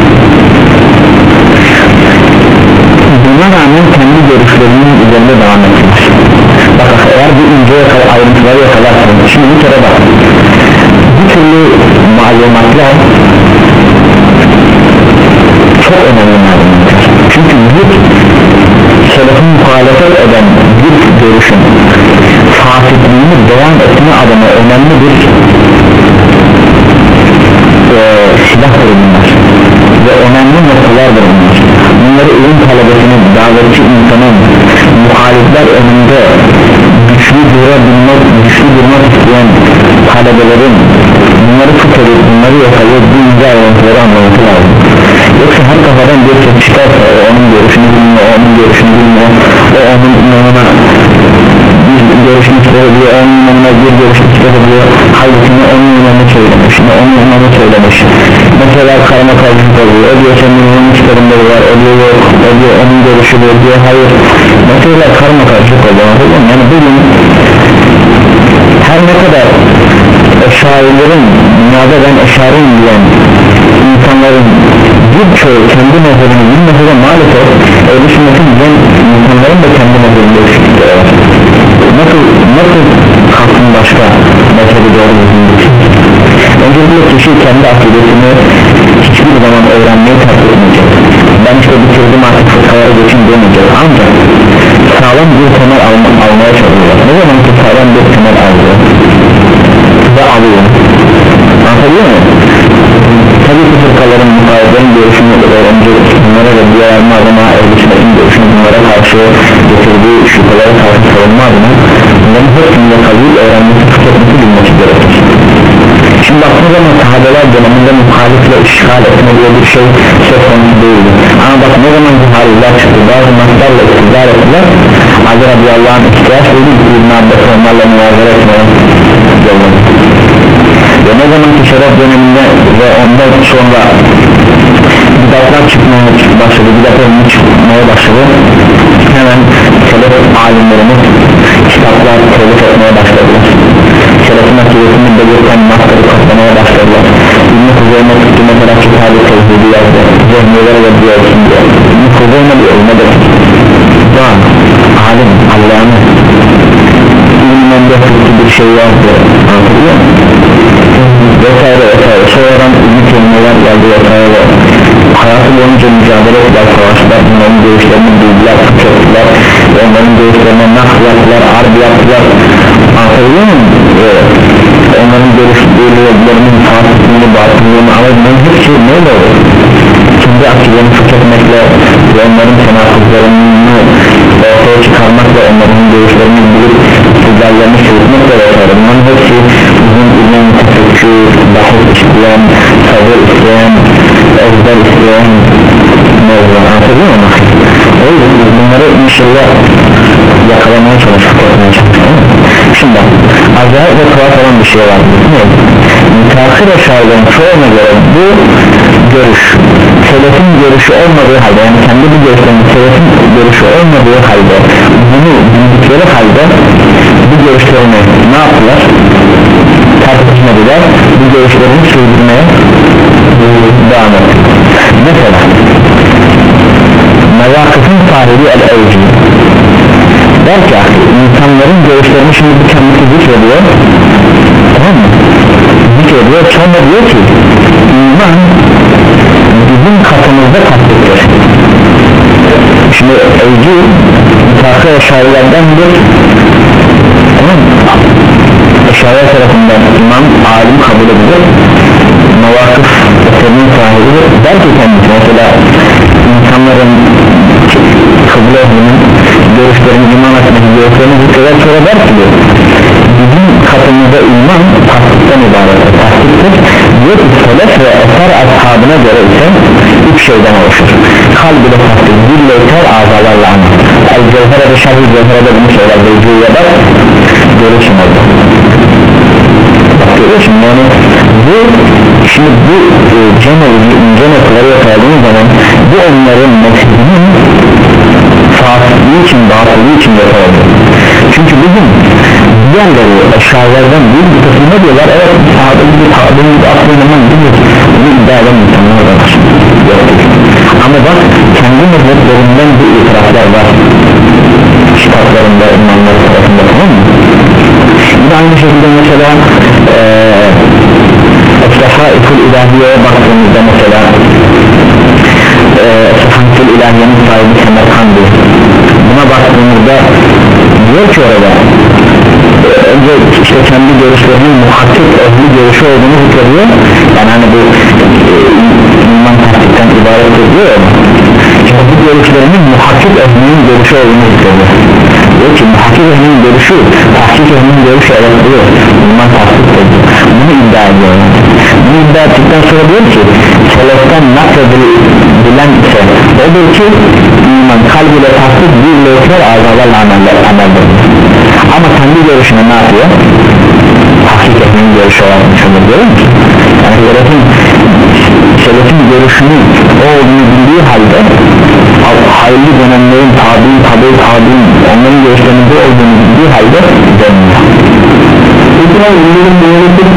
buna rağmen kendi görüşlerinin üzerinde devam ettiler. Bak eğer bu inceye kadar ayrıntıları yakalarsanız, şimdi bir kere bak, bu türlü malumatlar çok önemli malumatlar. Çünkü bir selefin muhalefet eden bir görüşün fasitliğini beyan etme adına önemli bir e, silah durumlar ve önemli noktalardır bunlar. Bunları ilim talebesinin, davetçi insanın muhalifler önünde güçlü durabilmek, güçlü durmak isteyen talebelerin bunları tutup bunları yakalayıp bu ince ayrıntıları anlaması lazım. Yoksa her kafadan bir ses çıkarsa o onun görüşünü bilmiyor, o onun görüşünü bilmiyor, o onun imamına bir görüşünü söylüyor, onun imamına bir görüşünü söylüyor, halbuki onun imamını söylemiş, onun imamını söylemiş. Mesela karma karşılık oluyor, o diyor senin imamın çıkarımları var, o diyor yok, o diyor onun görüşü var, diyor hayır. Mesela karma karşılık oluyor, yani bugün her ne kadar eşarilerin, dünyada ben eşariyim diyen insanların birçoğu kendi mezhebini bilmese de maalesef ehl-i sünnetin bilen insanların da kendi mezhebinde eksiklikleri var. Nasıl, nasıl kalsın başka mezhebi doğru bildiğinde? Öncelikle kişi kendi akidesini hiçbir zaman öğrenmeyi terk etmeyecek. Ben işte bitirdim artık fıkhalara geçin demeyecek, ancak sağlam bir temel alma, almaya çalışıyor. Ne zaman ki sağlam bir temel alıyor ve alıyor, anlatabiliyor muyum? Tabii ki fırkaların, mukayedelerin görüşünü öğrenecek, bunlara ve diğer adına ehl-i sünnetin görüşünü bunlara karşı getirdiği şüphelere karşı savunma adına bunların hepsini yakalayıp öğrenmesi, tüketmesi bilmesi gerekir. Şimdi baktığınız zaman sahabeler döneminde muhalifle işgal etme diye bir şey söz konusu değildi. Ama bak ne zaman cihaliler çıktı, bazı naslarla iktidar ettiler, Ali radıyallahu anh ihtiyaç duydu, İbn-i Abbas onlarla muvazara etmeye yolladı. Ve ne zaman ki şeref döneminde ve ondan sonra bidatlar çıkmaya başladı, bidatlar çıkmaya başladı, hemen selef alimlerimiz kitaplar telif etmeye başladılar. Selefin akidesini belirten nasları katlamaya başladılar. İbn-i Kuzeyme tuttu mesela kitabı tevhidi yazdı, zehmiyelere ve diyorsun diye. İbn-i Kuzeyme diyor, ne demek? Doğan, alim, Allah'ını İlmen de tuttu bir şey yazdı, anlatılıyor mu? Vesaire vesaire, sonradan İbn-i Kuzeymeler geldi vesaire. Hayatı boyunca mücadele ettiler, savaşlar, bunların görüşlerini bildiler, tuttular, onların görüşlerine nakl yaptılar, arb yaptılar, anlatabiliyor muyum? Ee, onların görüşlerinin sağlıklığını, batılığını, ama bunların hepsi neyle olur? Kendi akidelerini tüketmekle ve onların tenakızlarını ortaya çıkarmakla, onların görüşlerini bilip güzellerini çözmekle vesaire. Bunların hepsi uzun uzun tefekkür, bahis isteyen, sabır isteyen, ezber isteyen mevzular, anlatabiliyor muyum? O yüzden bunları inşallah yakalamaya çalıştık, yapmaya çalıştık. Şimdi acayip ve tuhaf olan bir şey var. Müteahhir eşarların çoğuna göre bu görüş selefin görüşü olmadığı halde, yani kendi bu görüşlerin selefin görüşü olmadığı halde, bunu bildikleri halde bu görüşlerini ne yaptılar? Tartışmadılar, bu görüşlerini sürdürmeye devam ettiler. Mesela Mevakıfın sahibi el-Evci der ki insanların görüşlerini şimdi bir kendisi zikrediyor, tamam mı? Zikrediyor, sonra diyor ki iman bizim katımızda tatlıdır. Şimdi Evci müteahhir şairlerden bir, tamam mı? Eşari tarafından imam alim kabul edilir, mevakıf eserinin sahibi der ki kendisi, mesela insanların kabul edilen görüşlerini, iman etmesi görüşlerini zikreder, sonra der ki bizim katımızda iman tasdikten ibaret, tasdiktir diyor ki selef ve eser ashabına göre ise üç şeyden oluşur: kalb ile tasdik, dil ile eser, azalarla anı. El-Cevher'e şerh-i Cevher'e bunu söyler, Beyci'ye bak görürsün orada, bak görürsün yani bu. Şimdi bu e, cemalı ince noktaları yakaladığımız zaman bu onların mezhebinin fasıklığı için, batılığı için yakalanıyor. Çünkü bizim diğerleri eşyalardan bir bir kısmına diyorlar, evet sahabe gibi, sahabe gibi, aklına gibi bunu iddia eden insanlar var, ama bak kendi mezheplerinden bu itiraflar var kitaplarında, imamlar tarafında, tamam mı? Yine aynı şekilde mesela eee Sahaiful İlahiye'ye baktığımızda mesela Sahaiful İlahiye'nin sahibi Semerkandi, buna baktığımızda diyor ki orada önce işte kendi görüşlerinin muhakkik ehli görüşü olduğunu zikrediyor, yani hani bu iman tasdikten ibaret ediyor ya, işte bu görüşlerinin muhakkik ehlinin görüşü olduğunu zikrediyor. Diyor ki muhakkik ehlinin görüşü tahkik ehlinin görüşü evet diyor, iman tasdik ediyor, bunu iddia ediyor. Bunu iddia ettikten sonra diyor ki seleften nakledilen ise odur ki iman kalbiyle tasdik, dille eser, azalarla ameldir. Ama kendi görüşüne ne yapıyor? Hakikatin görüşü olarak düşünür, görüyor musun? Yani selefin, selefin görüşünün o olduğunu bildiği halde hayırlı dönemlerin tabi, tabi, tabi onların görüşlerinin de olduğunu bildiği halde dönüyor. Peki ben bunların böyle bir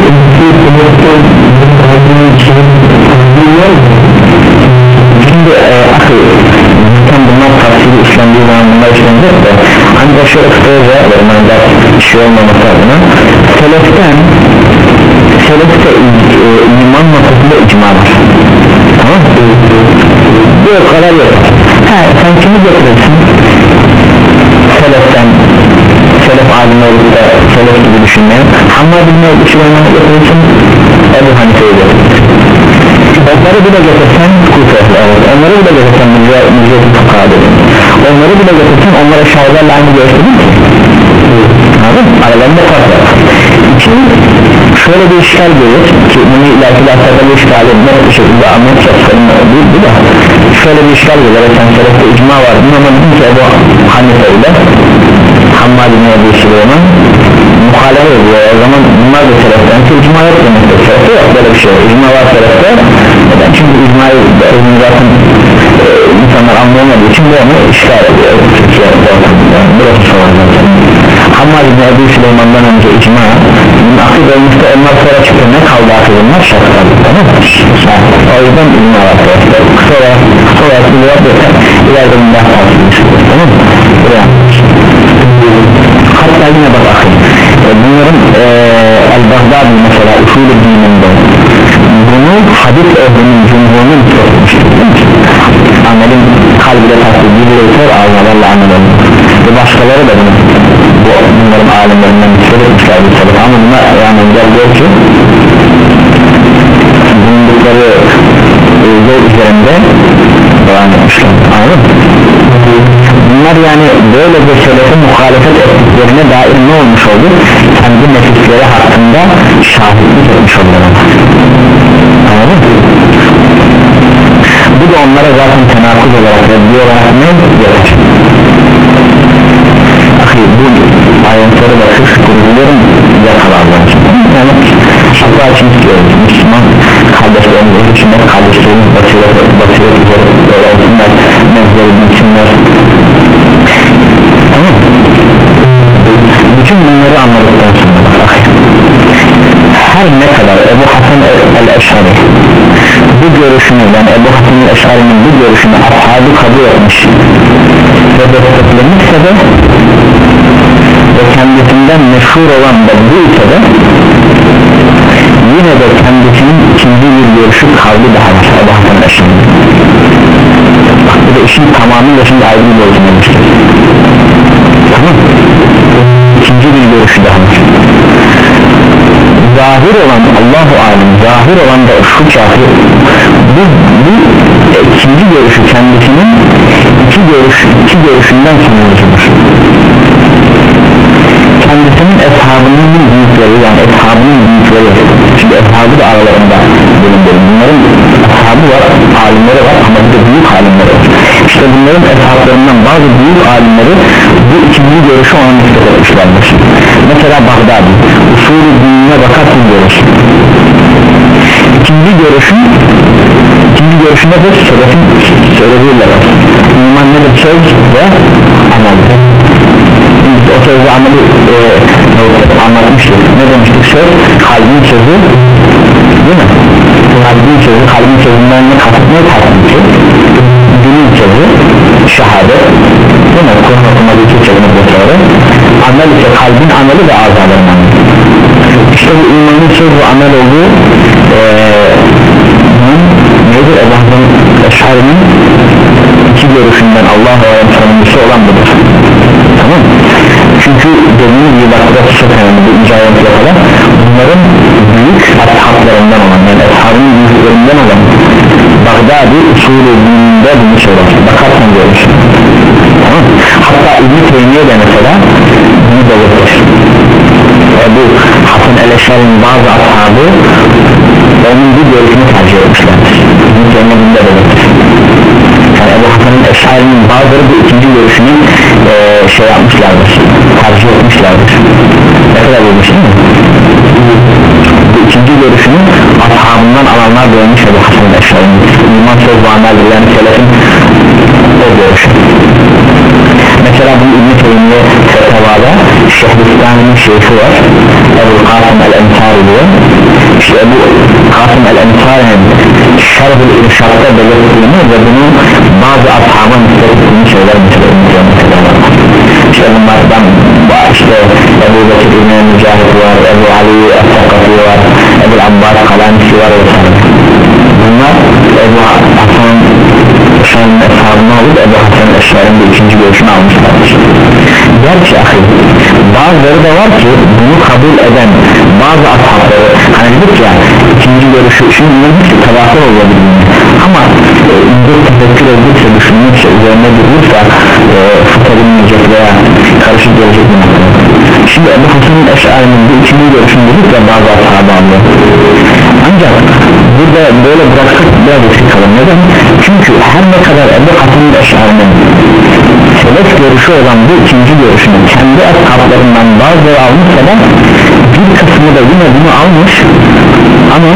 şimdi e, akıl zaten bunlar tavsiye işlendiği zaman bunlar işlenecek de ancak şöyle kısaca cevap verim, ancak şey olmaması adına seleften selefte e, iman noktasında icma var, tamam mı? Bu o kadar yok. He, sen kimi getirirsin seleften, selef alim olup da selef gibi düşünmeyen? Hammad bin Ebu Süleyman'ı getirirsin, Ebu Hanife'yi getirirsin. Onları bile getirsen kufetli, evet. Onları bile getirsen mücadele fıkhadı, onları bile getirsen onlara şahitlerle aynı görüştürür ki, anladın mı? Aralarında fark var. İki, şöyle bir işgal gelir ki bunu ileriki laflarda bir işgal etmek bir şekilde anlatacağız, değil bu da şöyle bir işgal gelir, sen selefte icma var ama dedim ki Ebu Hanife ile Hammad bin Ebu Süleyman muhalefet ediyor, o zaman bunlar da seleften ki icma yok demektir, selefte yok böyle bir şey, icma var selefte. Neden? Çünkü icmayı zaten e, insanlar anlayamadığı için bu onu işgal ediyor, burası soracağım. Hammad bin Ebu Süleyman'dan önce icma bunun akıl olmuşta, onlar sonra çıktı, ne kaldı akılınlar? Şart kaldı, tamam mı? O yüzden icma var selefte. Kısa olarak, kısa olarak bir cevap versen ileride bundan kalsınmış, tamam mı? Buraya hatta yine bak akıl e, bunların e, El-Baghdadi mesela usulü dininde bunu hadis ehlinin cumhurunun tutmuştur, amelin kalbide tasdik, dille eser, ağzalarla amel olur ve başkaları da bunu bu, bunların alimlerinden söylemişler bir sebep, ama buna yani güzel diyor ki bulundukları e, yol üzerinde devam etmişler, anladın mı? Bunlar yani böyle bir selefe muhalefet ettiklerine dair ne olmuş oldu? Kendi nefisleri hakkında şahitlik etmiş oldular, anladın mı? Bu da onlara zaten tenakuz olarak reddi olarak ne yapacak? Ahi bu ayrıntıları da sık sık kuruluyorum yakalarlar, yani hatta için istiyoruz Müslüman kardeşlerimiz için kardeşlerimiz basiret basiret üzere olsunlar, mezleri bilsinler, tamam mı? Bütün bunları anladıktan sonra her ne kadar Ebu Hasan el-Eşari bu görüşünü, yani Ebu Hasan el-Eşari'nin bu görüşünü ashabı kabul etmiş ve desteklemişse de ve kendisinden meşhur olan da bu ise de yine de kendisinin ikinci bir görüşü kaldı daha var Ebu Hasan el-Eşari. Bu da işin tamamıyla şimdi ayrı bir boyutuna olmuştur, tamam mı? İkinci bir görüşü daha var. zahir olan Allahu alem, zahir olan da şu kafir. Bu, bu ikinci görüşü kendisinin iki görüş, iki görüşünden sonucudur. Kendisinin eshabının büyükleri, yani eshabının büyükleri, şimdi eshabı da aralarında bulunduğu, bunların eshabı var, alimleri var ama bir de büyük alimleri var. İşte bunların eshablarından bazı büyük alimleri bu ikinci görüşü ona nispet etmişlerdir. Mesela Bağdadi usulü dinine bakarsın görüş. İkinci görüşün ikinci görüşünde de sebebin söylediğiyle iman nedir? Söz ve ameldir. Biz o söz ve ameli e, anlatmıştık. Ne demiştik? Söz kalbin sözü, değil mi? Kalbin sözü, kalbin sözünden ne kasıtmayı kasıtmıştık? Dilin sözü, şehadet, değil mi? Kur'an okumadığı iki kelime vesaire. Amel ise kalbin ameli ve azaların ameli. İşte bu imanın söz ve amel olduğu e, nedir? Allah'ın eşharinin iki görüşünden Allah'a olan tanımlısı olan budur. Tamam. Çünkü dediğimiz gibi bak burası çok önemli bu icayetler falan, bunların büyük ashablarından olan, yani ashabının büyüklerinden olan Bağdadi usulü dininde bunu söyler, bakarsan görürsün. Tamam. Hatta İbn-i Teymiye de mesela bunu belirtir. E bu Hasan el-Eşar'ın bazı ashabı onun bir görüşünü tercih etmişlerdir. İbn-i Teymiye bunu da belirtir. Yani Ebu Hasan'ın Eşari'nin bazıları bu ikinci görüşünü e, şey yapmışlardır, tercih etmişlerdir. Ne kadar olmuş değil mi? Bu ikinci görüşünü ashabından alanlar görmüş Ebu Hasan'ın Eşari'nin iman söz ve amel yani selefin o görüşü. Mesela bu İbn-i Teymiye Fetavada Şeyhülislam'ın şeyhi var, Ebu Kasım el-Ensari diyor. İşte bu Kasım el-Ensari'nin Şerh-ül İrşad'da belirttiğini ve bunun bazı ashaba nispet ettiğini söyler mesela işte bunlardan işte Ebu Bekir İbn-i Mücahit var, Ebu Ali Es-Sakafi var, Ebu Abbas Kalanisi var vesaire. Bunlar Ebu Hasan'ın Eşari'nin eshabını alıp Ebu Hasan'ın Eşari'nin ikinci görüşünü almışlardır. Gerçi ahir bazıları da var ki bunu kabul eden bazı ashabları, hani dedik ya ikinci görüşü, şimdi bunun hepsi tabaklar olabilir ama bir tefekkür edilirse, düşünülürse, üzerine durulursa e, fıkha veya karışık gelecek bir nokta. Şimdi Ebu Hasan'ın Eşari'nin bu ikinci görüşünü dedik ya bazı ashabı alıyor. Ancak burada böyle bıraksak biraz eksik kalır. Neden? Çünkü her ne kadar Ebu Hasan'ın Eşari'nin selef görüşü olan bu ikinci görüşünü kendi ashablarından bazıları almışsa da bir kısmı da yine bunu almış ama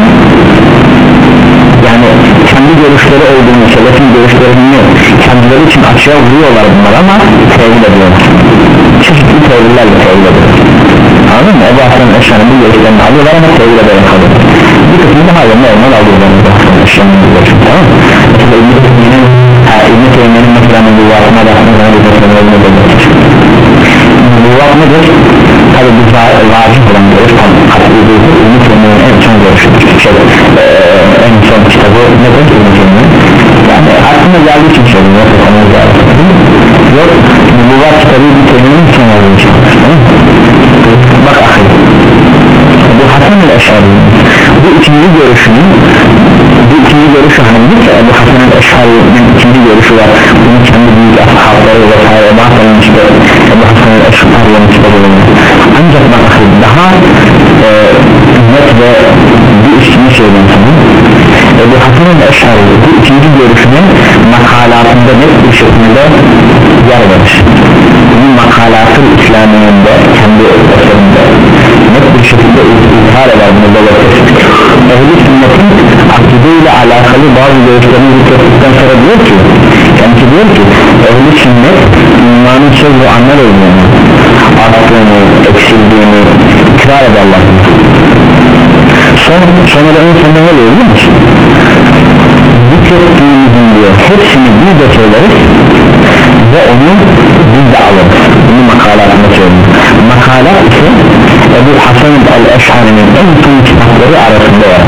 yani kendi görüşleri olduğunu, selefin görüşlerini kendileri için açığa vuruyorlar bunlar ama tevhid ediyorlar. Çeşitli tevhidlerle tevhid ediyorlar. Anladın mı? Ebu Hasan'ın Eşari'nin bu görüşlerini alıyorlar ama tevhid ederek kalıyor. Bir kısmı da hala normal alıyorlar Ebu Hasan'ın Eşari'nin bu görüşünü, tamam mı? Mesela İbn-i Teymiye'nin İbn-i Teymiye'nin mesela nübüvvatına baktığında ne belirtir? Nübüvvat nedir? Tabi bu vacip olan görüş tam katıldığı İbn-i Teymiye'nin en son görüşüdür. Şey, ee, en son kitabı nedir İbn-i Teymiye? Yani aklına geldiği için söylüyor. Yok, nübüvvat kitabı İbn-i Teymiye'nin son olduğu için. Bak ahir bu Hasan el-Eşari bu ikinci görüşünün bu ikinci görüşü hanımdır ki Ebu Hasan el-Eşari'nin ikinci görüşü var, bunun kendi büyük ashabları vesaire Ebu Hasan'ın işte Ebu Hasan el-Eşari'nin işte bulunur. Ancak bak ahir daha e, net ve bir üstünü söyleyeyim sana. Ebu Hasan el-Eşari bu ikinci görüşünün makalatında net bir şekilde yer verir. Bunun makalatı İslamiye'nde kendi eserinde net bir şekilde izhar eder bunu belirtir. Ehl-i sünnetin akideyle alakalı bazı görüşlerini zikrettikten sonra diyor ki kendisi diyor ki ehl-i sünnet imanın söz ve amel olduğunu, arttığını, eksildiğini ikrar ederler. Son, sonra da en sonunda ne oluyor biliyor musun? Zikrettiğimizin diyor hepsini biz de söyleriz ve onu biz de alırız. Bunu makalatında söylüyor. Makalat ise Ebu Hasan el-Eşari'nin en son kitapları arasında var.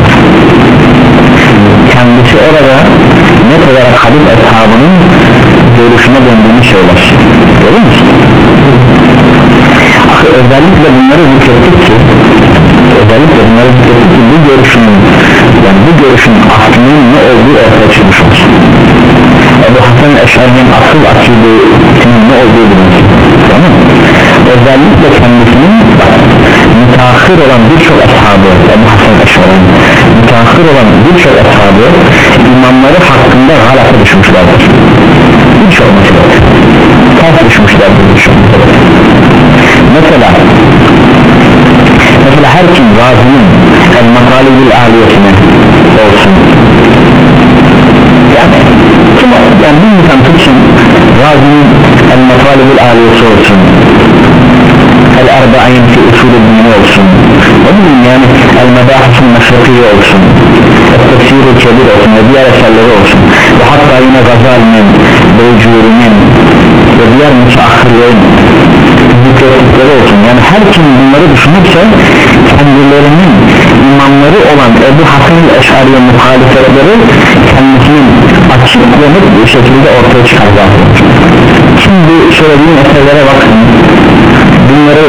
Kendisi orada net olarak hadis ashabının görüşüne döndüğünü söyler. Görüyor musun? Özellikle bunları zikrettik ki özellikle bunları ki bu görüşün yani bu görüşün aslının ne olduğu ortaya çıkmış olsun. Ebu Hasan Eş'ari'nin asıl akidesinin ne olduğu bilinsin, tamam mı? Özellikle kendisinin müteahhir olan birçok ashabı, Ebu Hasan Eş'ari'nin müteahhir olan birçok ashabı imamları hakkında galata düşmüşlerdir. Birçok mesele ters düşmüşlerdir birçok mesele. Mesela mesela her kim Razi'nin el-Makalibül Aliyetine olsun, yani kim yani bir insan tutsun Razi'nin el-Makalibül Aliyeti olsun, el-Erba'in fi usulü dini olsun, o bileyim yani el-Medahısın Meşrikiye olsun, el-Tefsir-i Kebir olsun ve diğer eserleri olsun ve hatta yine Gazali'nin, Beycuri'nin ve diğer müteahhirlerin zikrettikleri olsun. Yani her kim bunları düşünürse kendilerinin imamları olan Ebu Hasan el-Eş'ari'ye muhalefetleri kendisinin açık ve net bir şekilde ortaya çıkaracak. Şimdi söylediğim eserlere bakın, bunları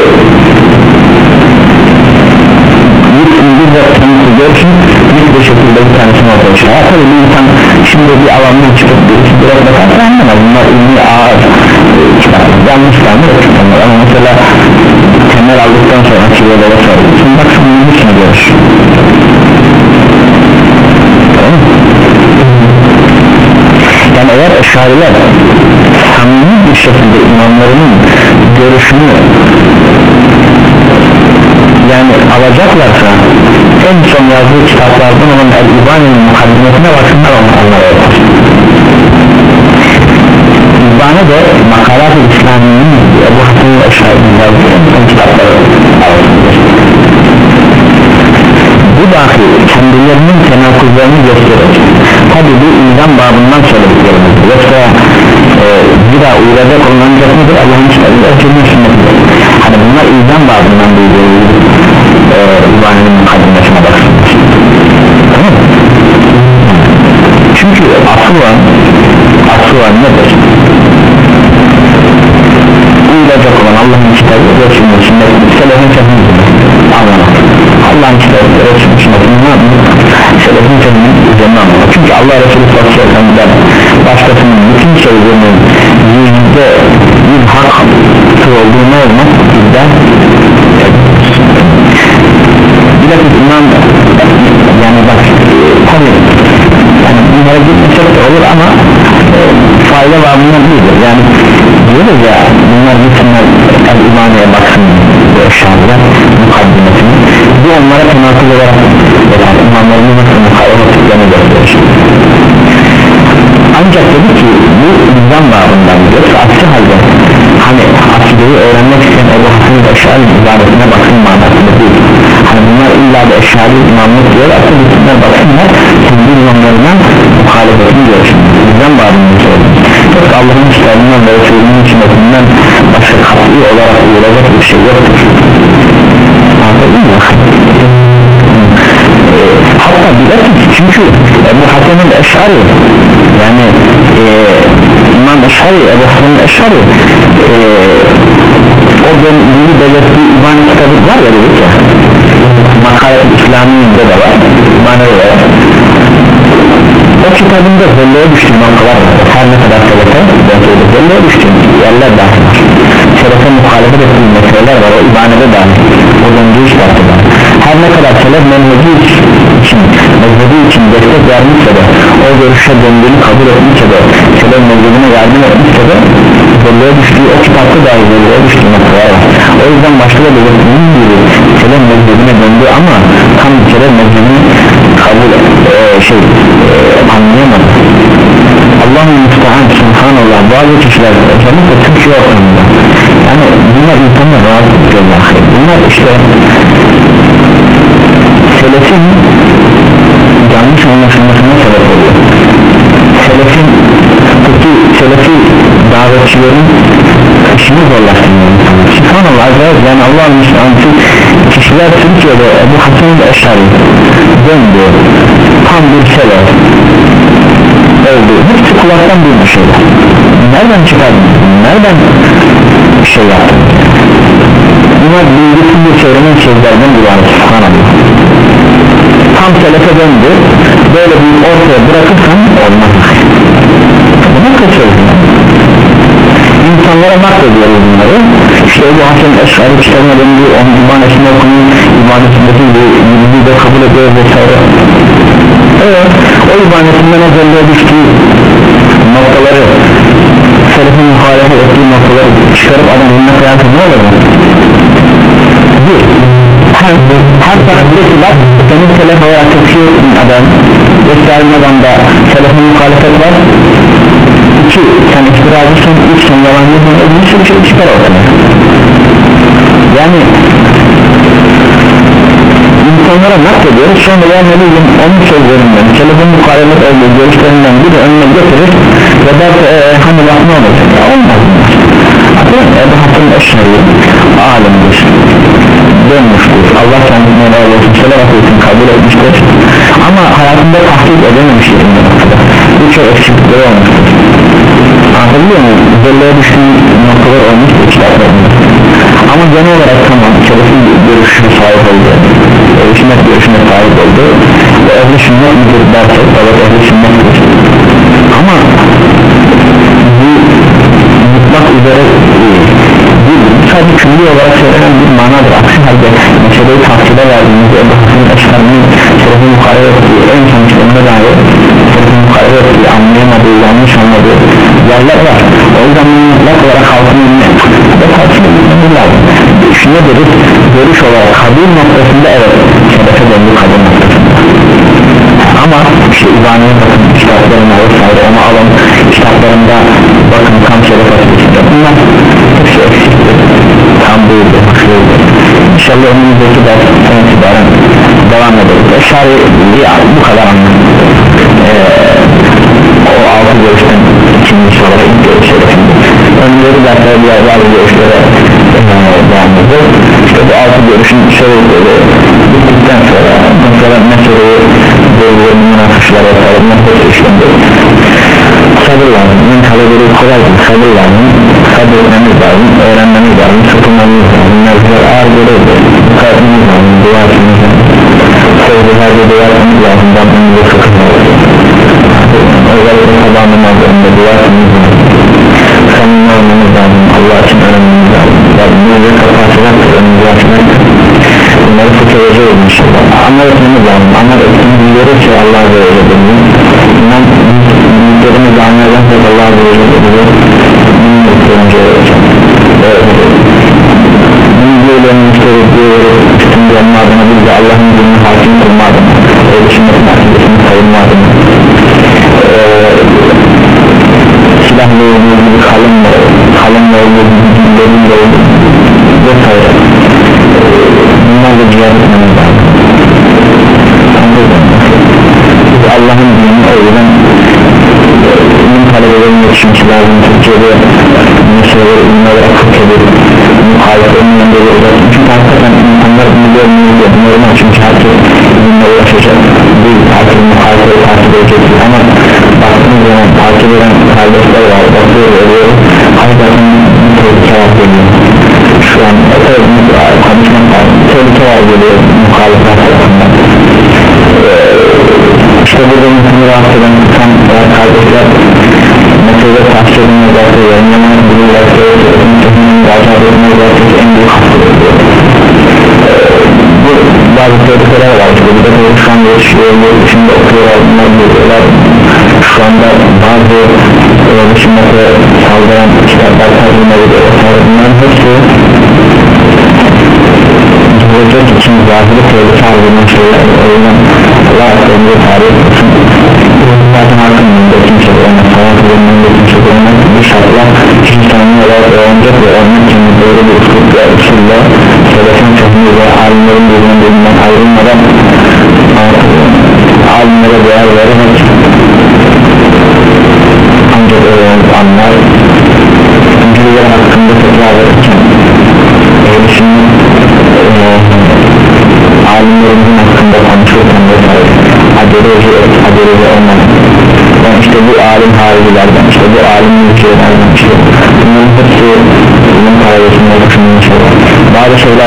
bir de tanısı görsün, büyük bir şekilde bir tanesini ortaya çıkar. Tabii bir insan şimdi bir alandan çıkıp bir direkt bakarsa anlamaz, bunlar ilmi ağır kitaplar, yanlışlar mı kitaplar ama mesela temel aldıktan sonra çiğde de sorulsun, bak bunun için görür. Yani eğer Eş'ariler samimi bir şekilde imamlarının görüşünü yani alacaklarsa en son yazdığı kitaplardan olan El-İbane'nin mukaddimesine baksınlar, onlarla yapar. İbane de Makalat-ı İslami'nin Ebu Hasan el-Eş'ari'nin yazdığı en son kitapları alınır. Bu dahi kendilerinin tenakuzlarını gösterir. Tabi bu ilzam babından söylediklerimiz, yoksa e, bir daha uyulacak olunacak mıdır Allah'ın kitabıyla ötürünün sünnetidir. Hani bunlar ilzam babından duyduğu e, İbane'nin mukaddimesine baksın, tamam mı? Çünkü asıl olan asıl olan nedir? Uyulacak olan Allah'ın kitabı ve sünneti, selefin sefini anlamak. Allah'ın kitabı ve sünnetini ne yapmak? Selefin sefini üzerine anlamak. Çünkü Allah Resulü sallallahu aleyhi ve sellem'den başkasının bütün sözlerinin yüzde bir hak olduğunu olmak bizden bilakis iman yani bak tabi yani bunlara gitmesek de olur ama e, fayda var bunlar değildir yani diyoruz ya bunlar gitsinler el-imaneye baksın bu eşyalar mukaddimesini bu onlara tenakül olarak yani imanlarını nasıl mukaddimesini gösterir. Ancak dedi ki bu nizam babından diyorsa aksi halde hani akideyi öğrenmek isteyen Ebu Hasan el-Eş'ari ibadetine baksın manasında değil. Hani bunlar illa da Eş'ari imamlık diyor, aslında bütünler baksınlar kendi imamlarına muhalefetini görsün. Nizam babından söyledim. Yoksa Allah'ın kitabından ve Resulünün sünnetinden başka katli olarak uyulacak bir şey yoktur. Anladın mı? Hatta bilakis çünkü Ebu Hasan el-Eş'ari yani e, İmam Eş'ari, Ebu Hasan el-Eş'ari e, o dönümünü belirttiği İbane kitabı var ya dedik ya Makalat-ı İslami'de de var İbane'de de var o kitabında zelleye düştüğü noktalar var her ne kadar selefe zelleye düştüğü yerler dahil var selefe muhalefet ettiği meseleler var o İbane'de dahil o döndüğü kitapta var her ne kadar selef menheci için mezhebi için destek vermişse de o görüşe döndüğünü kabul etmişse de selef mezhebine yardım etmişse de zelleye düştüğü o kitapta dahi zelleye düştüğü noktalar var o yüzden başta da belirttiğim gibi selef mezhebine döndü ama tam selef mezhebini kabul e, şey e, anlayamadı. Allah'ın müstahane subhanallah bazı kişiler özellikle Türkiye ortamında yani bunlar insanlar rahatsız ediyorlar bunlar işte selefin yanlış anlaşılmasına sebep oluyor selefin peki selefi davetçilerin işini zorlaştırıyor subhanallah azrail yani Allah'ın müstahane kişiler Türkiye'de Ebu Hasan el-Eş'ari döndü tam bir selef oldu hepsi kulaktan bir şeyler nereden çıkardın nereden şey yaptın Bunlar bilgisini söylenen sözlerden bir var. Tam selefe döndü, böyle bir ortaya bırakırsan olmaz. Bunu kaçırdım. İnsanlara naklediyoruz bunları. İşte bu Hasan Eş'ari kitabına döndüğü onun ibanesini okunuyor, ibadetindeki bilgiyi de kabul ediyor vesaire. Evet, o ibanetinden özelliğe düştüğü noktaları, selefin muhalefet ettiği noktaları çıkarıp adam önüne koyarsa ne olur? Bir, her, her tarafta ki bak senin selef olarak tepkiyor adam vesaire adamda selefin muhalefet var. İki, sen iftiracısın, üç, sen yalancısın, bir sürü şey çıkar ortada. Yani insanlara naklediyoruz, sonra ya ne bileyim onun sözlerinden, selefin muhalefet olduğu görüşlerinden biri önüne getirir ve derse ee, hani laf ne olacak ya olmaz. Hatta Ebu Hasan Eş'ari alimdir, dönmüştür, Allah kendisine razı olsun, selavat olsun kabul etmiştir ama hayatında tahkik edememiştir birçok eksiklikleri olmuştur. Anlatabiliyor muyum? Zelleye düştüğü noktalar olmuştur kitaplarında ama genel olarak tamam selefin görüşüne sahip oldu, sünnet görüşüne sahip oldu ve ehli sünnet midir dersek evet ehli sünnettir ama bu mutlak üzere değil, sadece külli olarak söylenen bir manadır. Aksi halde meseleyi tahsile verdiğimizde Ebu Hasan Eş'ari'nin selefin mukarebe ettiği en sonuçlarına dair selefin mukarebe ettiği anlayamadığı, yanlış anladığı yerler var. O yüzden mutlak olarak halkın önüne ve tahsile edilmemiz lazım. Şuna deriz, görüş olarak kabul noktasında evet selefe döndü kabul noktasında ama işte İbani'ye bakın, kitaplarına vesaire ona alın, kitaplarında bakın tam selef atıştır bunlar hepsi eksiktir, tam değildir, haksızdır. İnşallah önümüzdeki dersten itibaren devam ederiz. Eşari bu kadar anladım. Ee, o altı görüşten ikinci sonra ilk görüşleri önümüzdeki derslere diğer bazı görüşlere devam edeceğiz. İşte bu altı görüşün şöyle bittikten sonra mesela meseleyi böyle münakışlara sarılmak hepsi işlemdir. Sabır lazım, bunun talebeleri kolay değil, sabır lazım, sabır etmemiz lazım, öğrenmemiz lazım, sıkılmamız lazım, mevzular ağır görevdir, kalbimiz lazım, dua etmemiz lazım, sevgilerce dua etmemiz lazım, Rabbimize sıkılmamız lazım, özellikle sabah namazlarında dua etmemiz lazım, samimi olmamız lazım, Allah için öğrenmemiz lazım, Rabbimize kapatacak, önümüzü açmaktır, bunları fıkıracağız inşallah, amel etmemiz lazım, amel ettiğimiz biliyoruz ki Allah'a böyle edilmiş, bundan büyüklerimiz anlayacaksak Allah'a böyle edilmiş, bunun önce bunun diyelerinin istediği bütün yanma adına biz de Allah'ın dinini hakim kılma adına öyle sünnetin akidesini sayılma adına silahla ilgili kalınla kalınla ilgili dillerinle ilgili vesaire bunlarla cihaz etmemiz lazım. Biz Allah'ın dinini o yüzden ilim talebelerin yetişmesi lazım. Türkiye'de meseleleri ilim olarak fıkhedir, muhalefetin yanında olacak. Çünkü hakikaten insanlar bunu görmüyor, normal çünkü herkes ilimle ulaşacak değil, herkes muhalefeyi takip edecek ama baktığımız zaman takip eden kardeşler var, bakıyor oluyor, hakikaten bir tehlike var geliyor. Şu an konuşmak var, tehlike var geliyor muhalefet tarafından. İşte burada insanı rahatsız eden tutan kardeşler meselede tahsil edilmezlerse yayınlamanın bulurlarsa öğretmenin rahatsız edilmezlerse en büyük hastalığı bu bazı tehlikeler var işte burada şu an yetişiyor şimdi okuyorlar bunlar buluyorlar şu anda bazı düşünmete saldıran kitaplar tercüme ediyorlar bunların hepsi gelecek için zahiri tehlike aldığının şeyler o yüzden Allah önce tarih etsin zaten halkın önünde kimse olmaz hayatın önünde kimse olmaz bir şartla insanı olarak öğrenecek ve onun için böyle bir usul ve usulla selefin fehmi ve alimlerin birbirinden ayrılmadan alimlere değer vererek ancak öğrenip anlar bilgiler hakkında tekrar verirken ehl-i sünnet alimlerimizin hakkında konuşurken vesaire aceleci aceleci olmadan yani işte bu alim haricilerden işte bu alim ülkelerden işte bunların hepsi bunun paralelinde düşünülmüş olan bazı şeyler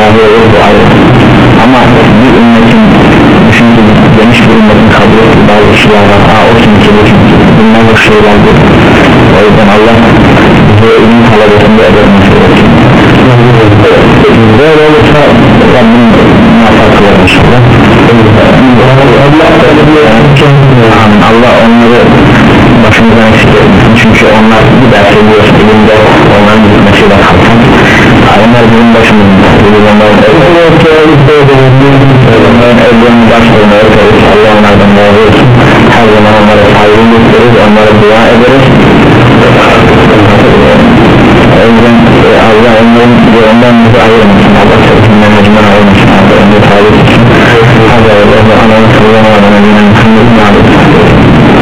dahi olur, bu ayrı. Ama bir ümmetin, çünkü geniş bir ümmetin kabul ettiği bazı şeyler var. Aa, o kimse bu kimse bunlar bu şeylerdir. O yüzden Allah bize ilim talebesinde edilmesi gerekir. Böyle olursa Rabbim muvaffak kılar inşallah. Allah onları başımızdan eksik etmesin, çünkü onlar bir ders ediyor, ilimde onların gitmesiyle kalkan onlar bizim başımızda, bizim onların evlerini başlarına öperiz. Allah onlardan razı olsun. Her zaman onlara saygı gösteririz, onlara dua ederiz. O yüzden Allah onların ondan bizi ayırmasın, Allah sevginden mecburen ayırmasın, Allah onları tarih etsin. Hadi Allah'a emanet olun.